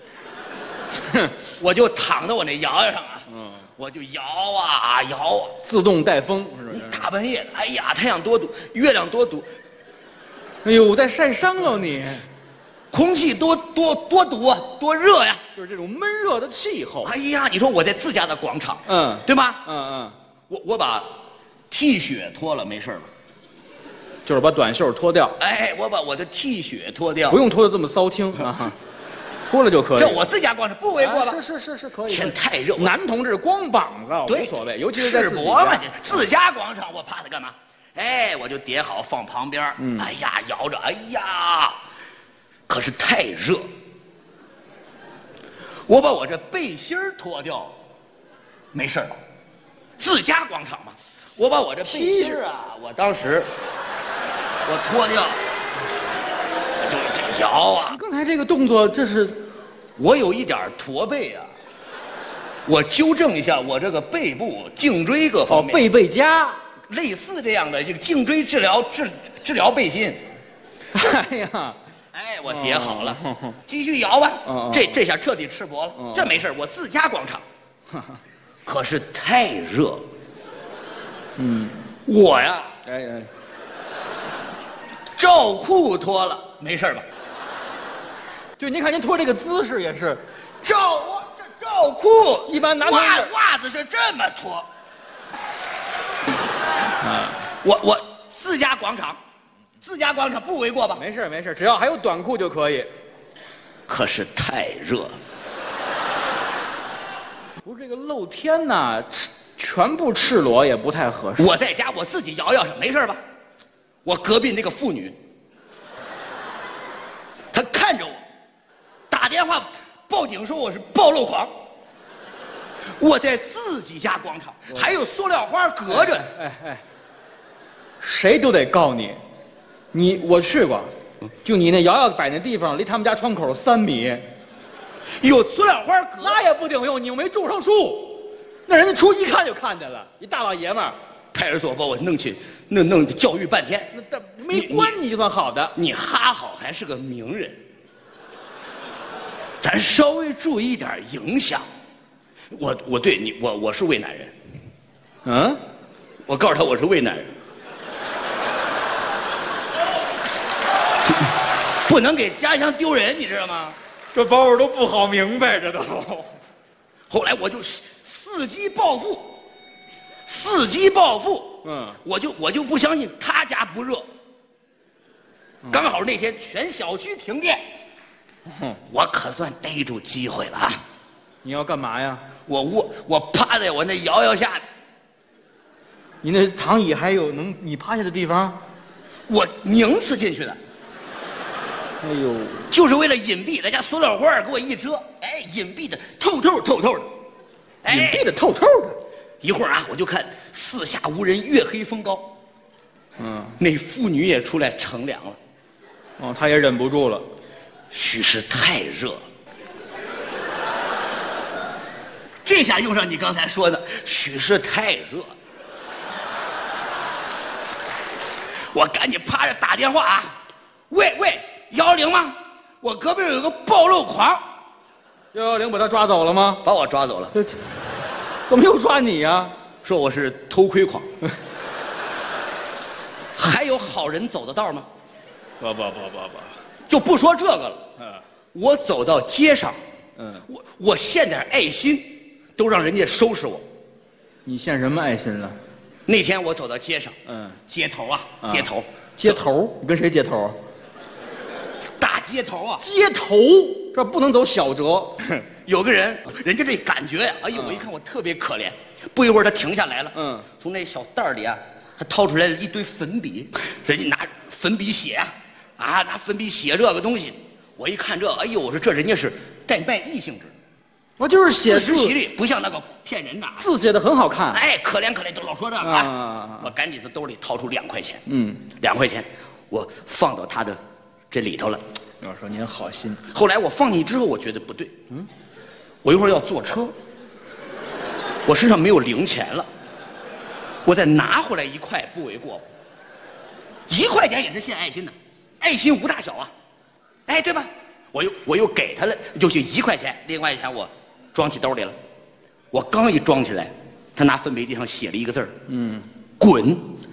Speaker 20: 我就躺在我那摇摇上啊，我就摇啊摇啊，
Speaker 2: 自动带风是不是？
Speaker 20: 大半夜的，哎呀，太阳多毒，月亮多毒，
Speaker 2: 哎呦，在晒伤了你。
Speaker 20: 空气多毒啊，多热呀！
Speaker 2: 就是这种闷热的气候。
Speaker 20: 哎呀，你说我在自家的广场，对吧？我把 T 恤脱了，没事吧？
Speaker 2: 就是把短袖脱掉。
Speaker 20: 哎，我把我的 T 恤脱掉，
Speaker 2: 不用脱的这么骚轻啊，脱了就可以。
Speaker 20: 这我自家广场不为过吧？
Speaker 2: 是可以。
Speaker 20: 天太热，
Speaker 2: 男同志光膀子无所谓，尤其是在
Speaker 20: 赤膊嘛，自家广场我怕他干嘛？哎，我就叠好放旁边，哎呀，摇着，哎呀。可是太热，我把我这背心脱掉，没事吧？自家广场嘛，我把我这背心啊，我当时我脱掉，就摇啊。
Speaker 2: 刚才这个动作，这是
Speaker 20: 我有一点驼背啊，我纠正一下我这个背部颈椎各方面。
Speaker 2: 背夹，
Speaker 20: 类似这样的这个颈椎治疗背心。
Speaker 2: 哎呀。
Speaker 20: 哎，我叠好了，继续摇吧。这下彻底赤膊了，这没事，我自家广场。可是太热，我呀，罩裤脱了，没事吧？
Speaker 2: 就您看您脱这个姿势也是，
Speaker 20: 罩裤，
Speaker 2: 一般男
Speaker 20: 袜子是这么脱。我自家广场。自家广场不为过吧？
Speaker 2: 没事，只要还有短裤就可以。
Speaker 20: 可是太热，
Speaker 2: 不是这个露天呐，全部赤裸也不太合适。
Speaker 20: 我在家我自己摇摇上，没事吧？我隔壁那个妇女，她看着我，打电话报警说我是暴露狂。我在自己家广场，还有塑料花隔着。
Speaker 2: 谁都得告你。我去过，就你那摇摇摆那地方，离他们家窗口3米，
Speaker 20: 有塑料花隔，
Speaker 2: 那也不顶用，你又没种上树，那人家一看就看见了，一大老爷们儿，
Speaker 20: 派出所把我弄去，弄教育半天，
Speaker 2: 那没关你就算好的，
Speaker 20: 你哈好还是个名人，咱稍微注意点影响。我对你，我是渭南人，我告诉他我是渭南人。不能给家乡丢人，你知道吗？
Speaker 2: 这包都不好明白，这都。
Speaker 20: 后来我就伺机报复，我就不相信他家不热。刚好那天全小区停电，我可算逮住机会了啊！
Speaker 2: 你要干嘛呀？
Speaker 20: 我趴在我那摇摇下，
Speaker 2: 你那躺椅还有你趴下的地方？
Speaker 20: 我拧死进去的。
Speaker 2: 哎呦，
Speaker 20: 就是为了隐蔽，再加塑料花给我一遮，哎，隐蔽的透透的，
Speaker 2: 隐蔽的透透的。
Speaker 20: 一会儿啊，我就看四下无人，月黑风高，那妇女也出来乘凉了，
Speaker 2: 她也忍不住了，
Speaker 20: 许是太热，这下用上你刚才说的，许是太热，我赶紧趴着打电话啊，喂。110吗？我隔壁有个暴露狂。
Speaker 2: 110把他抓走了吗？
Speaker 20: 把我抓走了。
Speaker 2: 怎么又抓你呀？
Speaker 20: 说我是偷窥狂。还有好人走的道吗？
Speaker 2: 不，
Speaker 20: 就不说这个了。我走到街上，我献点爱心，都让人家收拾我。
Speaker 2: 你献什么爱心了？
Speaker 20: 那天我走到街上，街头啊，
Speaker 2: 街头，你跟谁接头？
Speaker 20: 大街头啊，
Speaker 2: 街头这不能走小折。
Speaker 20: 有个人，人家这感觉呀，哎呦，我一看我特别可怜。不一会儿他停下来了，从那小袋里啊，他掏出来了一堆粉笔，人家拿粉笔写拿粉笔写这个东西。我一看这，哎呦，我说这人家是带卖艺性质。
Speaker 2: 我就是写
Speaker 20: 字实其力，不像那个骗人的，
Speaker 2: 字写的很好看。
Speaker 20: 哎，可怜都老说这个啊！我赶紧从兜里掏出2块钱，2块钱，我放到他的这里头了。
Speaker 2: 我说您好心。
Speaker 20: 后来我放进去之后，我觉得不对， 我一会儿要坐车，我身上没有零钱了，我再拿回来1块不为过吧？1块钱也是献爱心的，爱心无大小啊，哎，对吧？我又给他了，就是1块钱，另外1块钱我装起兜里了。我刚一装起来，他拿粉笔地上写了一个字儿，滚。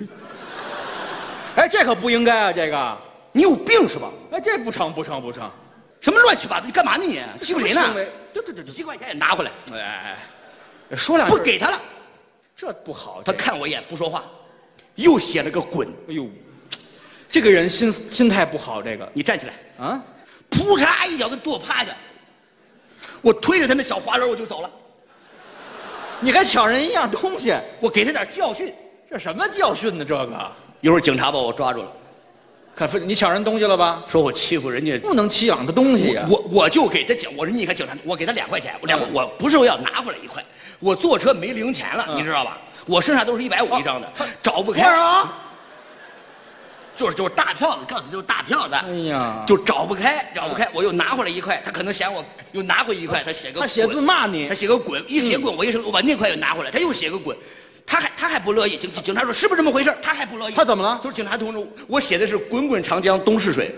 Speaker 2: 哎，这可不应该啊！这个，
Speaker 20: 你有病是吧？
Speaker 2: 哎，这不成，不成，不成！
Speaker 20: 什么乱七八糟？你干嘛呢你？欺负谁呢？
Speaker 2: 这
Speaker 20: 1块钱也拿回来。
Speaker 2: 哎，说两句
Speaker 20: 不给他了，
Speaker 2: 这不好。
Speaker 20: 他看我一眼不说话，又写了个滚。
Speaker 2: 哎呦，这个人心态不好。这个，
Speaker 20: 你站起来
Speaker 2: 啊！
Speaker 20: 扑嚓一脚给跺趴下，我推着他那小滑轮我就走了。
Speaker 2: 你还抢人一样东西，
Speaker 20: 我给他点教训。
Speaker 2: 这什么教训呢？这个
Speaker 20: 一会儿警察把我抓住了，
Speaker 2: 看你抢人东西了吧？
Speaker 20: 说我欺负人家，
Speaker 2: 不能欺养的东西呀！
Speaker 20: 我就给他讲，我说你看警察，我给他2块钱，我不是要拿回来1块，我坐车没零钱了，你知道吧？我身上都是150一张的，找不开
Speaker 2: 啊。
Speaker 20: 就是大票子，告诉你就是大票子。
Speaker 2: 哎呀，
Speaker 20: 就找不开，我又拿回来1块，他可能嫌我又拿回1块，他写个
Speaker 2: 他写字骂你，
Speaker 20: 他写个滚，一写滚我把那块又拿回来，他又写个滚，他还不乐意。警察说是不是这么回事？他还不乐意。
Speaker 2: 他怎么了？
Speaker 20: 就是警察同志，我写的是滚滚长江东逝水，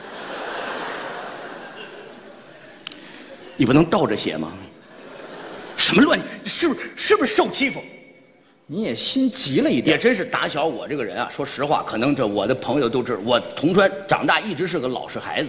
Speaker 20: 你不能倒着写吗？什么乱？是不是受欺负？
Speaker 2: 你也心急了一点，
Speaker 20: 也真是打小我这个人啊，说实话，可能我的朋友都知道，我同川长大一直是个老实孩子。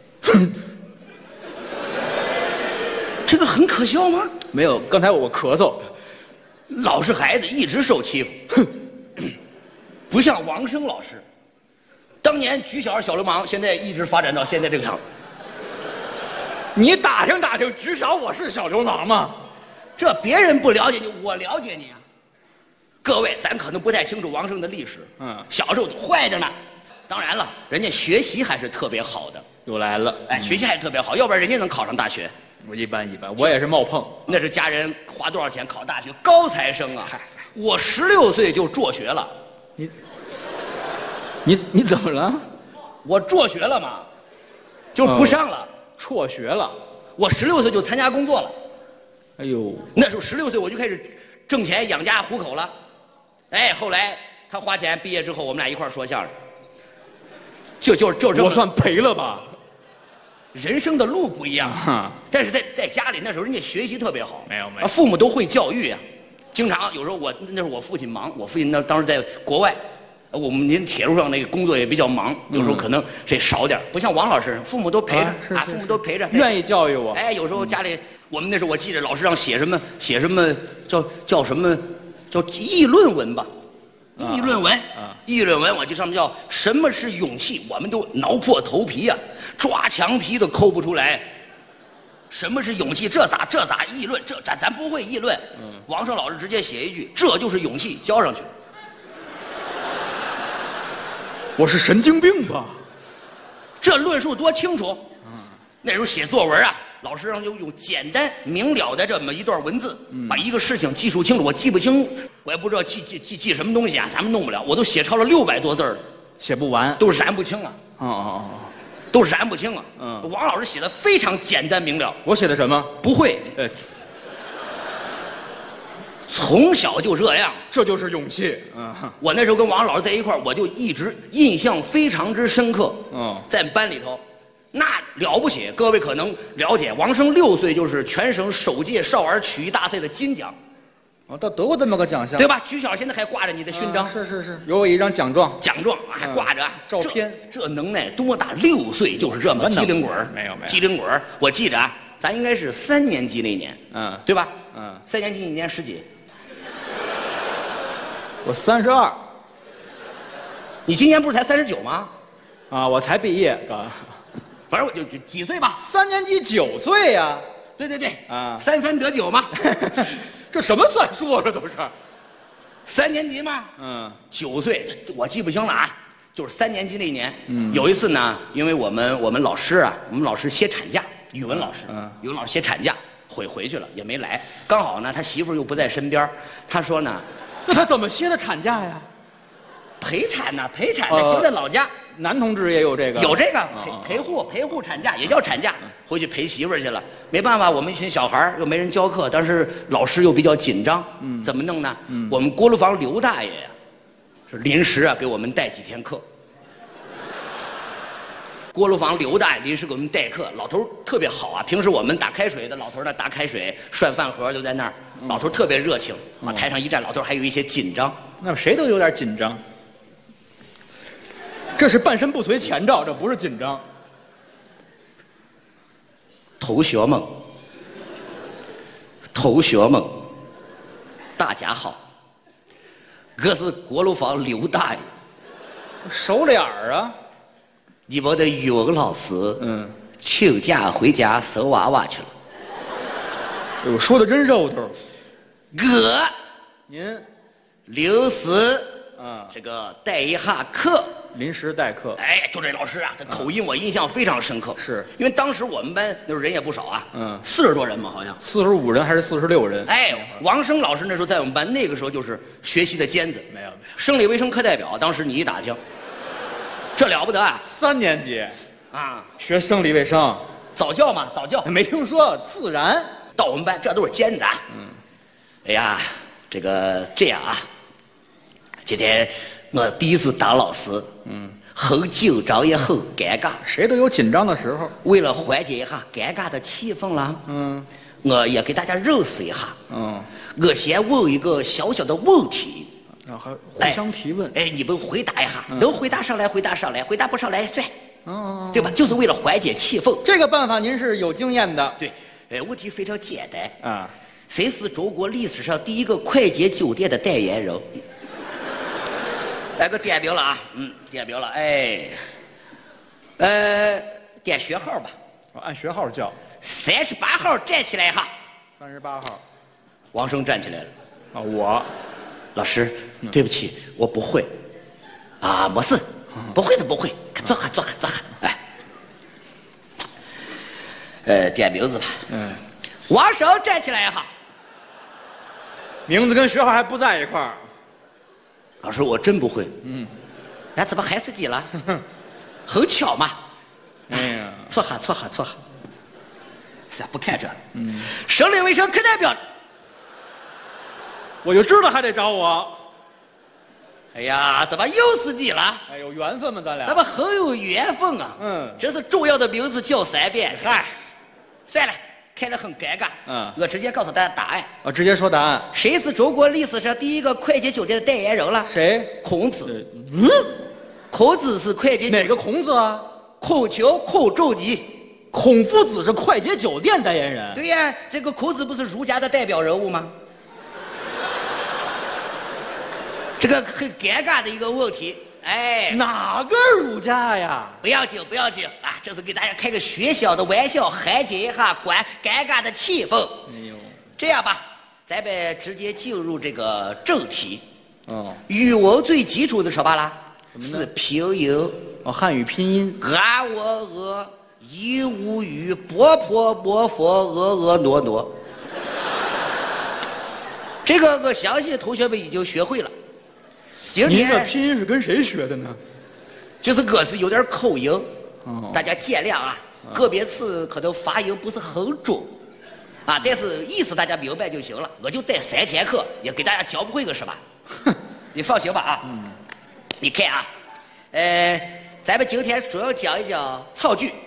Speaker 20: 这个很可笑吗？
Speaker 2: 没有，刚才我咳嗽。
Speaker 20: 老实孩子一直受欺负，不像王声老师，当年举小小流氓，现在一直发展到现在这个样。
Speaker 2: 你打听打听，举小我是小流氓吗？
Speaker 20: 这别人不了解你，我了解你啊。各位，咱可能不太清楚王声的历史，小时候坏着呢。当然了，人家学习还是特别好的。
Speaker 2: 又来了，
Speaker 20: 哎，学习还是特别好，要不然人家能考上大学。
Speaker 2: 我一般，我也是冒碰。
Speaker 20: 那是家人花多少钱考大学，高材生啊！我16岁就辍学了。
Speaker 2: 你怎么了？
Speaker 20: 我辍学了嘛，就不上了，
Speaker 2: 辍学了。
Speaker 20: 我16岁就参加工作了。
Speaker 2: 哎呦，
Speaker 20: 那时候16岁我就开始挣钱养家糊口了。哎，后来他花钱，毕业之后我们俩一块儿说相声。就这么，
Speaker 2: 我算赔了吧？
Speaker 20: 人生的路不一样，但是在家里那时候人家学习特别好，
Speaker 2: 没有，
Speaker 20: 父母都会教育呀。经常有时候那时候我父亲忙，我父亲当时在国外，我们您铁路上那个工作也比较忙，有时候可能这少点，不像王老师，父母都陪着父母都陪着，
Speaker 2: 愿意教育我。
Speaker 20: 哎，有时候家里我们那时候我记得老师让写什么叫什么叫议论文吧。议论文，我记上面叫什么是勇气，我们都挠破头皮呀，抓墙皮都抠不出来。什么是勇气？这咋议论？咱不会议论。王声老师直接写一句：“这就是勇气。”交上去。
Speaker 2: 我是神经病吧？
Speaker 20: 这论述多清楚。那时候写作文啊，老师让用简单明了的这么一段文字，把一个事情记述清楚。我记不清，我也不知道记什么东西啊，咱们弄不了。我都写超了600多字了，
Speaker 2: 写不完，
Speaker 20: 都燃不清啊。都燃不清啊。王老师写的非常简单明了。
Speaker 2: 我写的什么？
Speaker 20: 不会。从小就这样，
Speaker 2: 这就是勇气。
Speaker 20: 我那时候跟王老师在一块儿，我就一直印象非常之深刻。在班里头。那了不起，各位可能了解，王声6岁就是全省首届少儿曲艺大赛的金奖，
Speaker 2: 他得过这么个奖项，
Speaker 20: 对吧？举小现在还挂着你的勋章，
Speaker 2: 是，有我一张奖状
Speaker 20: 还挂着
Speaker 2: 照片，
Speaker 20: 这能耐多大？6岁就是这么机灵鬼儿，
Speaker 2: 没有，
Speaker 20: 机灵鬼儿。我记着啊，咱应该是3年级那年，对吧？3年级一年10几？
Speaker 2: 我32，
Speaker 20: 你今年不是才39吗？
Speaker 2: 啊，我才毕业
Speaker 20: 反正我就几岁吧
Speaker 2: ，3年级9岁呀。
Speaker 20: 对啊，3得9嘛。
Speaker 2: 这什么算术啊？这都是
Speaker 20: 3年级嘛。9岁，我记不清了啊。就是3年级那年，有一次呢，因为我们老师啊，我们老师歇产假，语文老师歇产假回去了，也没来。刚好呢，他媳妇又不在身边，他说呢，
Speaker 2: 那他怎么歇的产假呀？
Speaker 20: 陪产呢，陪产呢，行在老家。
Speaker 4: 男同志也有这个，
Speaker 20: 有这个陪护产假，也叫产假，回去陪媳妇儿去了。没办法，我们一群小孩儿又没人教课，但是老师又比较紧张，怎么弄呢？我们锅炉房刘大爷呀，是临时啊给我们带几天课。锅炉房刘大爷临时给我们代课，老头特别好啊。平时我们打开水的，老头呢打开水涮饭盒就在那儿，老头特别热情，往台上一站，老头还有一些紧张。
Speaker 4: 那谁都有点紧张。这是半身不遂前兆，这不是紧张。
Speaker 20: 同学们，大家好，我是锅炉房刘大爷，
Speaker 4: 熟脸儿啊。
Speaker 20: 你们的语文老师，请假回家生娃娃去了。
Speaker 4: 哎呦，说的真肉头。您
Speaker 20: 临时这个代一下课。
Speaker 4: 临时代课，
Speaker 20: 哎，就这老师啊，这口音我印象非常深刻。是因为当时我们班那时候人也不少啊，40多人嘛，好像
Speaker 4: 45人还是46人。
Speaker 20: 哎，王生老师那时候在我们班，那个时候就是学习的尖子。没有，生理卫生课代表，当时你一打听，这了不得啊
Speaker 4: ！3年级
Speaker 20: 啊，
Speaker 4: 学生理卫生，
Speaker 20: 早教嘛，早教
Speaker 4: 没听说，自然
Speaker 20: 到我们班，这都是尖子啊。哎呀，这样啊，今天我第一次当老师，很紧张也很尴尬。
Speaker 4: 谁都有紧张的时候。
Speaker 20: 为了缓解一下尴尬的气氛啦，我也给大家认识一下。我先问一个小小的问题，
Speaker 4: 然后还互相提问。
Speaker 20: 哎，你们回答一下，能回答上来回答上来，回答不上来算。对吧？就是为了缓解气氛。
Speaker 4: 这个办法您是有经验的。
Speaker 20: 对，问题非常简单啊。谁是中国历史上第一个快捷酒店的代言人？来个点名了啊，点名了，哎，点学号吧，
Speaker 4: 我按学号叫。
Speaker 20: 38号站起来哈。
Speaker 4: 38号，
Speaker 20: 王生站起来了。
Speaker 4: 啊，我，
Speaker 20: 老师，对不起，我不会。啊，没事，不会的不会，坐下坐下坐下，哎。点名字吧。王生站起来哈。
Speaker 4: 名字跟学号还不在一块儿。
Speaker 20: 老师，我真不会。哎，怎么还是你了？很巧嘛。哎呀，坐下，坐下，坐下。算不看这了。省里卫生课代表。
Speaker 4: 我就知道还得找我。
Speaker 20: 哎呀，怎么又是你了？
Speaker 4: 哎，有缘分吗？咱俩。
Speaker 20: 咱们很有缘分啊。这是重要的名字叫3遍。哎，算了。看着很尴尬，我直接告诉大家答案。
Speaker 4: 我直接说答案。
Speaker 20: 谁是中国历史上第一个快捷酒店的代言人了？
Speaker 4: 谁？
Speaker 20: 孔子。孔子是快捷。
Speaker 4: 哪个孔子啊？
Speaker 20: 孔丘、孔仲尼。
Speaker 4: 孔夫子是快捷酒店代言人。
Speaker 20: 对呀，这个孔子不是儒家的代表人物吗？这个很尴尬的一个问题。哎，
Speaker 4: 哪个儒家呀？
Speaker 20: 不要紧，不要紧啊！这是给大家开个学校的玩笑，缓解一下尴尬的气氛。哎呦，这样吧，咱们直接进入这个正题。语文最基础的什么啦？是拼音。
Speaker 4: 汉语拼音。
Speaker 20: 啊喔呃，一无语，波泼摩佛，诺诺。这个我相信同学们已经学会了。
Speaker 4: 您的拼音是跟谁学的呢？
Speaker 20: 就是我是有点口音，大家见谅啊。个别词可能发音不是很准，啊，但是意思大家明白就行了。我就带3天课，也给大家教不会个什么。你放心吧啊。你看啊，咱们今天主要讲一讲造句。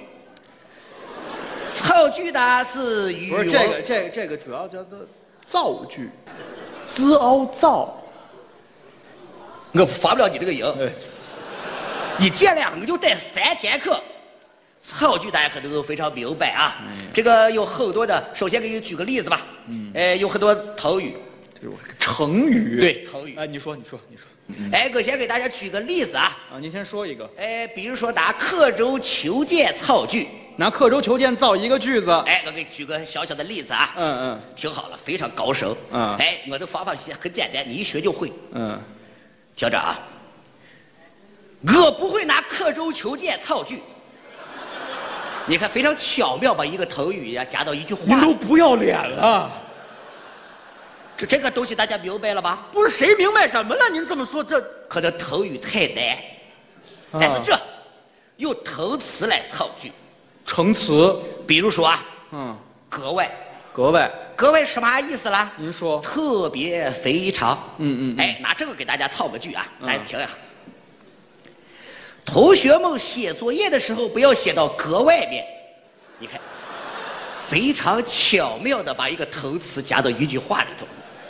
Speaker 20: 造句呢是语文。
Speaker 4: 不是这个主要叫做造句，z o 造。
Speaker 20: 我发不了你这个音，你见谅，我就带3天课。造句大家可能都非常明白啊。这个有很多的，首先给你举个例子吧。有很多成语，
Speaker 4: 成语，
Speaker 20: 对，成语。
Speaker 4: 哎，你说。
Speaker 20: 哎，我先给大家举个例子啊。
Speaker 4: 您先说一个。
Speaker 20: 哎，比如说拿刻舟求剑造句。
Speaker 4: 拿刻舟求剑造一个句子。
Speaker 20: 哎，我给你举个小小的例子啊。听好了，非常高深。哎，我的方法很简单，你一学就会。听着啊，我不会拿刻舟求剑造句。你看，非常巧妙把一个成语呀加到一句话。
Speaker 4: 您都不要脸了。
Speaker 20: 这个东西大家明白了吧？
Speaker 2: 不是谁明白什么了？您这么说，这
Speaker 20: 可能成语太难。但是这用成词来造句。
Speaker 2: 成词，
Speaker 20: 比如说啊，格外，
Speaker 2: 格外，
Speaker 20: 格外什么意思啦？
Speaker 2: 您说，
Speaker 20: 特别非常。
Speaker 2: 嗯。
Speaker 20: 哎，拿这个给大家造个句啊，大家听一下。同学们写作业的时候不要写到格外面，你看，非常巧妙的把一个同词加到一句话里头。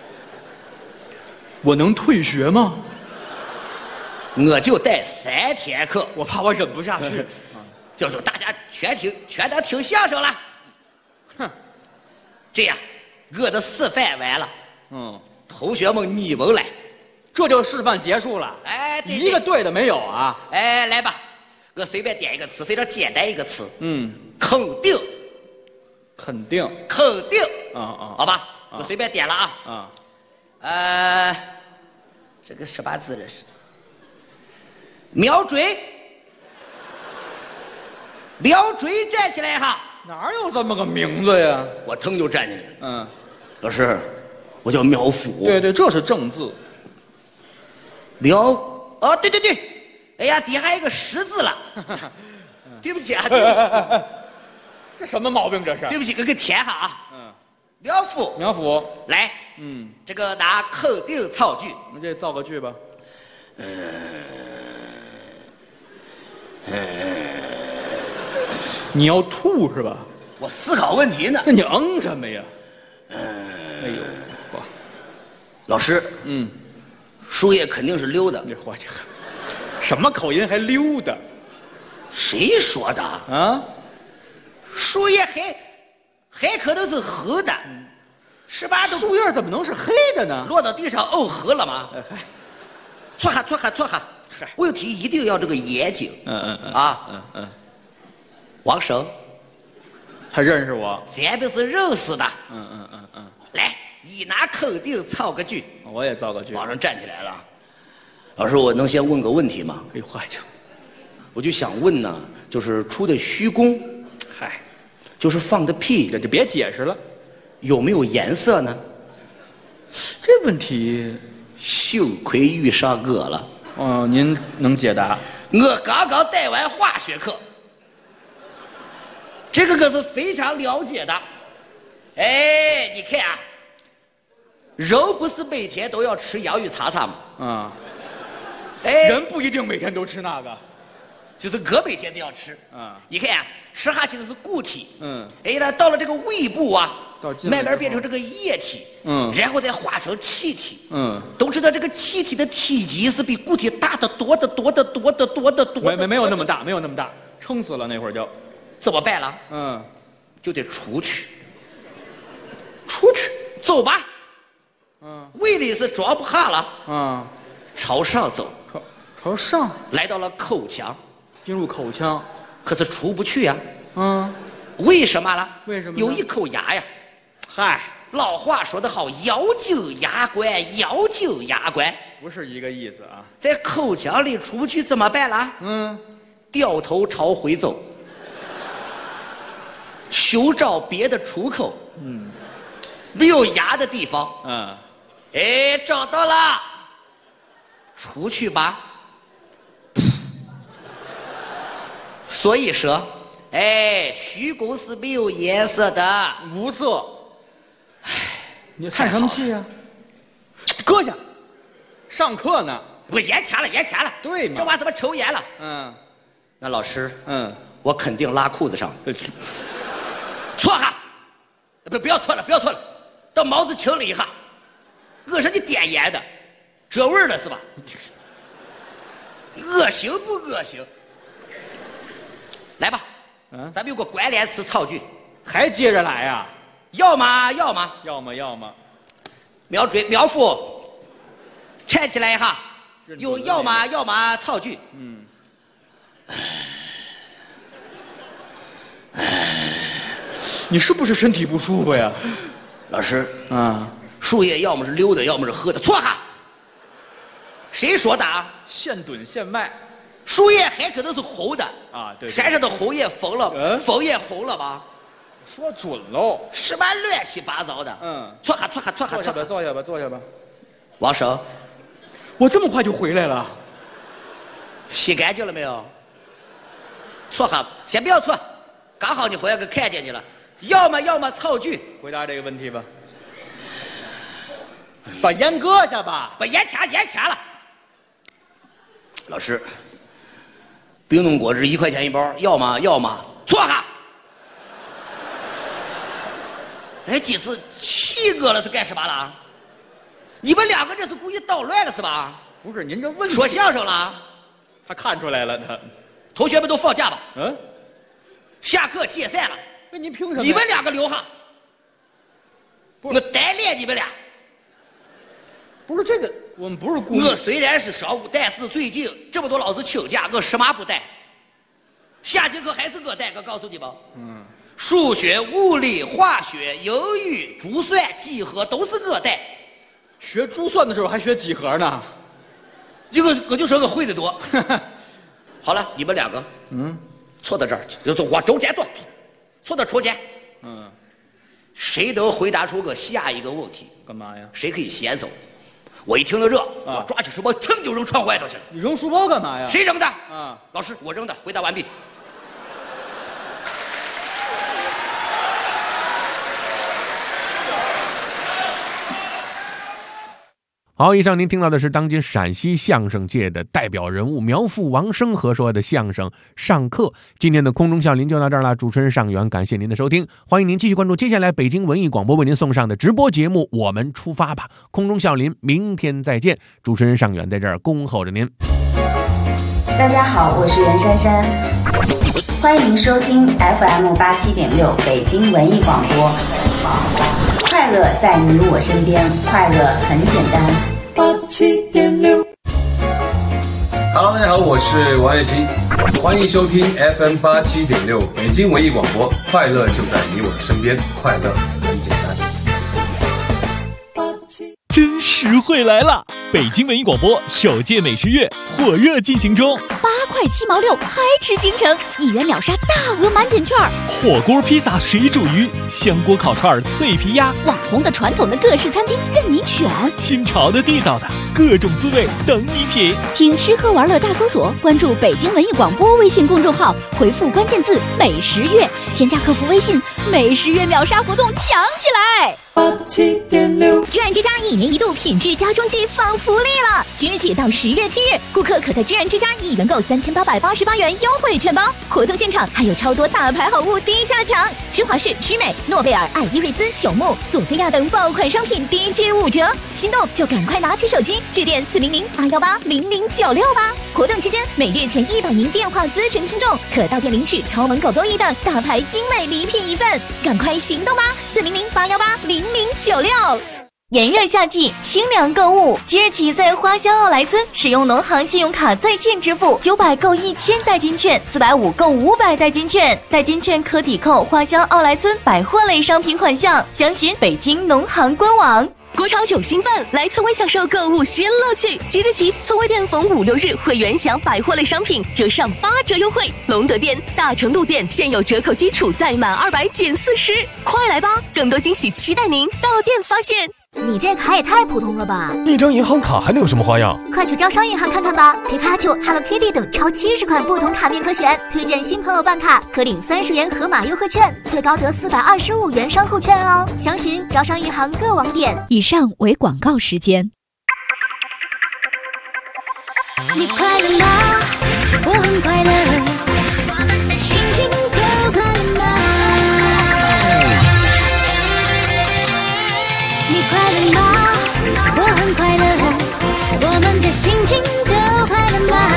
Speaker 2: 我能退学吗？
Speaker 20: 我就带3天课，
Speaker 2: 我怕我忍不下去。
Speaker 20: 就是大家全当听相声了。哼，这样，我的示范完了。同学们你们来，
Speaker 2: 这就示范结束了。
Speaker 20: 哎，对
Speaker 2: 一个对的没有啊。
Speaker 20: 哎，来吧，我随便点一个词，非常简单一个词。肯定。
Speaker 2: 肯定。
Speaker 20: 肯定。
Speaker 2: 好
Speaker 20: 吧，我随便点了啊。这个18字的是瞄准。瞄准站起来哈！
Speaker 2: 哪有这么个名字呀？
Speaker 20: 我腾就站起来了。老师，我叫苗阜。
Speaker 2: 对，这是正字。
Speaker 20: 对，哎呀，底下还有个10字了。对不起啊，对不起。
Speaker 2: 这什么毛病这是？
Speaker 20: 对不起，给填下啊。苗阜，来，这个拿肯定造句。
Speaker 2: 我们这造个句吧。你要吐是吧？
Speaker 20: 我思考问题呢。
Speaker 2: 那你什么呀？哎呦，
Speaker 20: 老师，树叶肯定是溜的。
Speaker 2: 你伙计，什么口音还溜的？
Speaker 20: 谁说的啊？树叶还可能是黑的，18度。
Speaker 2: 树叶怎么能是黑的呢？
Speaker 20: 落到地上黑了吗？错哈！问题一定要这个严谨。王生，
Speaker 2: 他认识我，
Speaker 20: 咱们是认识的。来，你拿肯定造个句，
Speaker 2: 我也造个句。
Speaker 20: 王生站起来了，老师，我能先问个问题吗？
Speaker 2: 哎呦，伙计，
Speaker 20: 我就想问呢，就是出的虚宫，就是放的屁，
Speaker 2: 这就别解释了，
Speaker 20: 有没有颜色呢？
Speaker 2: 这问题，
Speaker 20: 幸亏遇上我了。
Speaker 2: 您能解答？
Speaker 20: 我刚刚带完化学课。这个可是非常了解的。哎，你看啊，人不是每天都要吃洋芋擦擦吗？
Speaker 2: 人不一定每天都吃那个，
Speaker 20: 就是我每天都要吃。你看啊，吃下去的是固体。那到了这个胃部啊，慢慢变成这个液体。然后再化成气体。都知道这个气体的体积是比固体大得多得多。
Speaker 2: 没有那么大，没有那么大，撑死了那会儿就。
Speaker 20: 怎么办了？就得出去，走吧。胃里是装不下了。朝上走，
Speaker 2: 朝上，
Speaker 20: 来到了口腔，
Speaker 2: 进入口腔，
Speaker 20: 可是出不去呀。为什么了？
Speaker 2: 为什么？
Speaker 20: 有一口牙呀。
Speaker 2: 嗨，
Speaker 20: 老话说得好，咬紧牙关，咬紧牙关，
Speaker 2: 不是一个意思啊。
Speaker 20: 在口腔里出不去怎么办了？掉头朝回走。寻找别的出口。没有牙的地方。哎，找到了，出去吧。所以说，哎，虚宫是没有颜色的，
Speaker 2: 无色。哎，你叹什么气呀？搁下，上课呢。
Speaker 20: 我延钱了。
Speaker 2: 对嘛？
Speaker 20: 这娃怎么抽烟了？那老师，我肯定拉裤子上。错哈，不要错了，到毛子清理一下。我说你点盐的，这味儿了是吧？恶心不恶心？来吧，咱们有个关联词造句，
Speaker 2: 还接着来呀？
Speaker 20: 要吗？苗阜，站起来一下，有要吗造句。
Speaker 2: 你是不是身体不舒服呀？
Speaker 20: 老师，树叶要么是溜的，要么是喝的，错哈。谁说的啊？
Speaker 2: 现炖现卖。
Speaker 20: 树叶还可能是红的
Speaker 2: 啊，对。
Speaker 20: 山上的红叶枫了，枫叶红了吧？
Speaker 4: 说准喽，
Speaker 20: 什么乱七八糟的？坐下，坐下，坐下，
Speaker 4: 坐下吧，坐下吧，坐下吧。
Speaker 20: 王生，
Speaker 4: 我这么快就回来了？
Speaker 20: 洗干净了没有？坐下，先不要坐，刚好你回来给看见你了。要么造句。
Speaker 4: 回答这个问题吧。把烟搁下吧，
Speaker 20: 把烟掐了。老师，冰冻果汁1块钱一包，要吗？坐下。哎，几次气哥了是干什么了？你们两个这是故意捣乱了是吧？
Speaker 4: 不是，您这问
Speaker 20: 说相声了？
Speaker 4: 他看出来了，他
Speaker 20: 同学们都放假吧？下课解散了。
Speaker 4: 那您凭什么？
Speaker 20: 你们两个留下，我单练你们俩。
Speaker 4: 不是这个，我们不是故意。
Speaker 20: 我虽然是商务，但是最近这么多老师请假，我什么不带。下节课还是我带，我告诉你们。数学、物理、化学、英语、珠算、几何都是我带。
Speaker 4: 学珠算的时候还学几何呢？
Speaker 20: 我就说我会的多。好了，你们两个，坐到这儿，就往中间坐到中间。谁能回答出个下一个问题？
Speaker 4: 干嘛呀？
Speaker 20: 谁可以先走？我一听到这，我抓起书包，噌就扔窗外头去了。
Speaker 4: 你扔书包干嘛呀？
Speaker 20: 谁扔的？老师，我扔的。回答完毕。
Speaker 3: 好，以上您听到的是当今陕西相声界的代表人物苗阜王生和说的相声《上课》。今天的空中笑林就到这儿了，主持人尚远，感谢您的收听，欢迎您继续关注接下来北京文艺广播为您送上的直播节目《我们出发吧》。空中笑林，明天再见。主持人尚远在这儿恭候着您。
Speaker 21: 大家好，我是袁姗姗，欢迎您收听 FM87.6 北京文艺广播。快乐在你我身边，快乐很简单。
Speaker 10: 87.6。
Speaker 8: Hello， 大家好，我是王栎鑫，欢迎收听 FM87.6 北京文艺广播，快乐就在你我的身边，快乐很简单。
Speaker 22: 真实惠来了！北京文艺广播首届美食月火热进行中
Speaker 23: ，8块7毛6，嗨吃京城，1元秒杀大额满减券，
Speaker 22: 火锅、披萨、水煮鱼、香锅、烤串、脆皮鸭，
Speaker 23: 网红的、传统的各式餐厅任你选，
Speaker 22: 新潮的、地道的各种滋味等你品。
Speaker 23: 听吃喝玩乐大搜索，关注北京文艺广播微信公众号，回复关键字“美食月”，添加客服微信，美食月秒杀活动抢起来
Speaker 10: ！87.6。
Speaker 23: 居然之家1年1度品质家装季放福利了，即日起到10月7日，顾客可在居然之家1元购3888元优惠券包，活动现场还有超多大牌好物低价抢，芝华士、曲美、诺贝尔、爱依瑞斯、朽木、索菲亚等爆款商品低至5折，心动就赶快拿起手机致电400-818-0096吧。活动期间，每日前100名电话咨询听众可到店领取超萌狗狗1等大牌精美礼品1份，赶快行动吧！400-818-0096。
Speaker 24: 炎热夏季，清凉购物，即日起在花乡奥莱村使用农行信用卡在线支付，900购1000代金券，450购500代金券，代金券可抵扣花乡奥莱村百货类商品款项，详询北京农行官网。
Speaker 12: 国潮有兴奋，来村威享受购物新乐趣。即日起，村威店逢5、6日会员享百货类商品折上8折优惠。隆德店、大成路店现有折扣基础，再满200减40，快来吧！更多惊喜期待您到店发现。
Speaker 23: 你这卡也太普通了吧！
Speaker 13: 一张银行卡还能有什么花样？
Speaker 23: 快去招商银行看看吧！皮卡丘、Hello Kitty 等超70款不同卡面可选，推荐新朋友办卡可领30元盒马优惠券，最高得425元商户券哦。详询招商银行各网点。以上为广告时间。
Speaker 17: 你快乐吗？我很快乐，我们的心情都快乐吗？你快乐吗？我很快乐，我们的心情都快乐吗？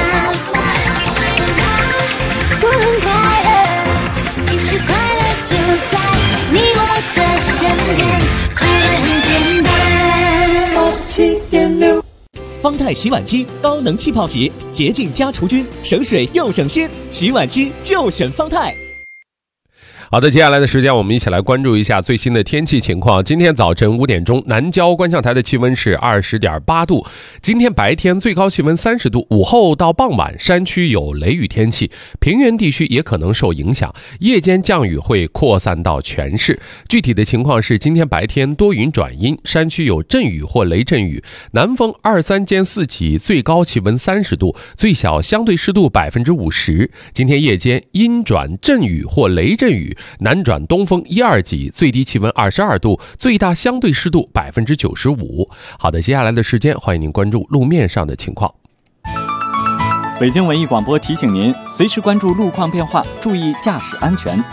Speaker 17: 我很快乐，其实快乐就在你我的身边，快乐很简单。
Speaker 10: 87.6。
Speaker 22: 方太洗碗机高能气泡洗，洁净加除菌，省水又省心，洗碗机就选方太。
Speaker 5: 好的，接下来的时间我们一起来关注一下最新的天气情况。今天早晨5点钟，南郊观象台的气温是20.8度。今天白天最高气温30度，午后到傍晚山区有雷雨天气，平原地区也可能受影响，夜间降雨会扩散到全市。具体的情况是，今天白天多云转阴，山区有阵雨或雷阵雨，南风23间4起，最高气温30度，最小相对湿度50%。今天夜间阴转阵雨或雷阵雨，南转东风1-2级，最低气温22度，最大相对湿度95%。好的，接下来的时间欢迎您关注路面上的情况。
Speaker 6: 北京文艺广播提醒您，随时关注路况变化，注意驾驶安全。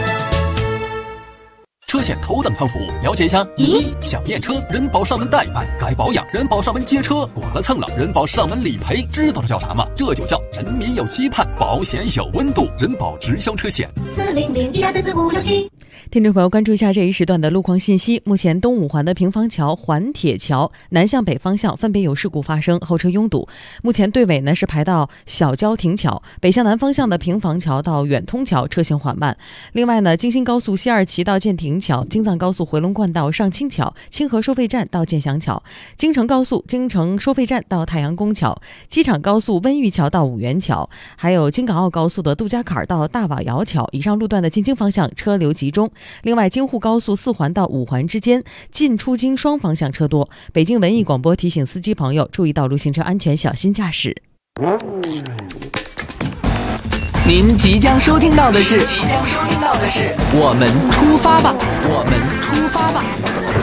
Speaker 7: 车险头等舱服务，了解一下。1. 想验车，人保上门代办；该保养，人保上门接车；剐了蹭了，人保上门理赔。知道这叫啥吗？这就叫人民有期盼，保险有温度。人保直销车险。
Speaker 14: 400-1244567。听众朋友，关注一下这一时段的路况信息。目前东五环的平房桥、环铁桥南向北方向分别有事故发生，后车拥堵。目前队尾呢是排到小郊亭桥，北向南方向的平房桥到远通桥车行缓慢。另外呢，京新高速西二旗到建亭桥，京藏高速回龙观到上清桥，清河收费站到建祥桥，京承高速京承收费站到太阳宫桥，机场高速温榆桥到五原桥，还有京港澳高速的杜家坎到大瓦窑桥。以上路段的进京方向车流集中。另外，京沪高速4环到5环之间进出京双方向车多。北京文艺广播提醒司机朋友注意道路行车安全，小心驾驶。
Speaker 18: 您即将收听到的是我们出发吧，我们出发吧。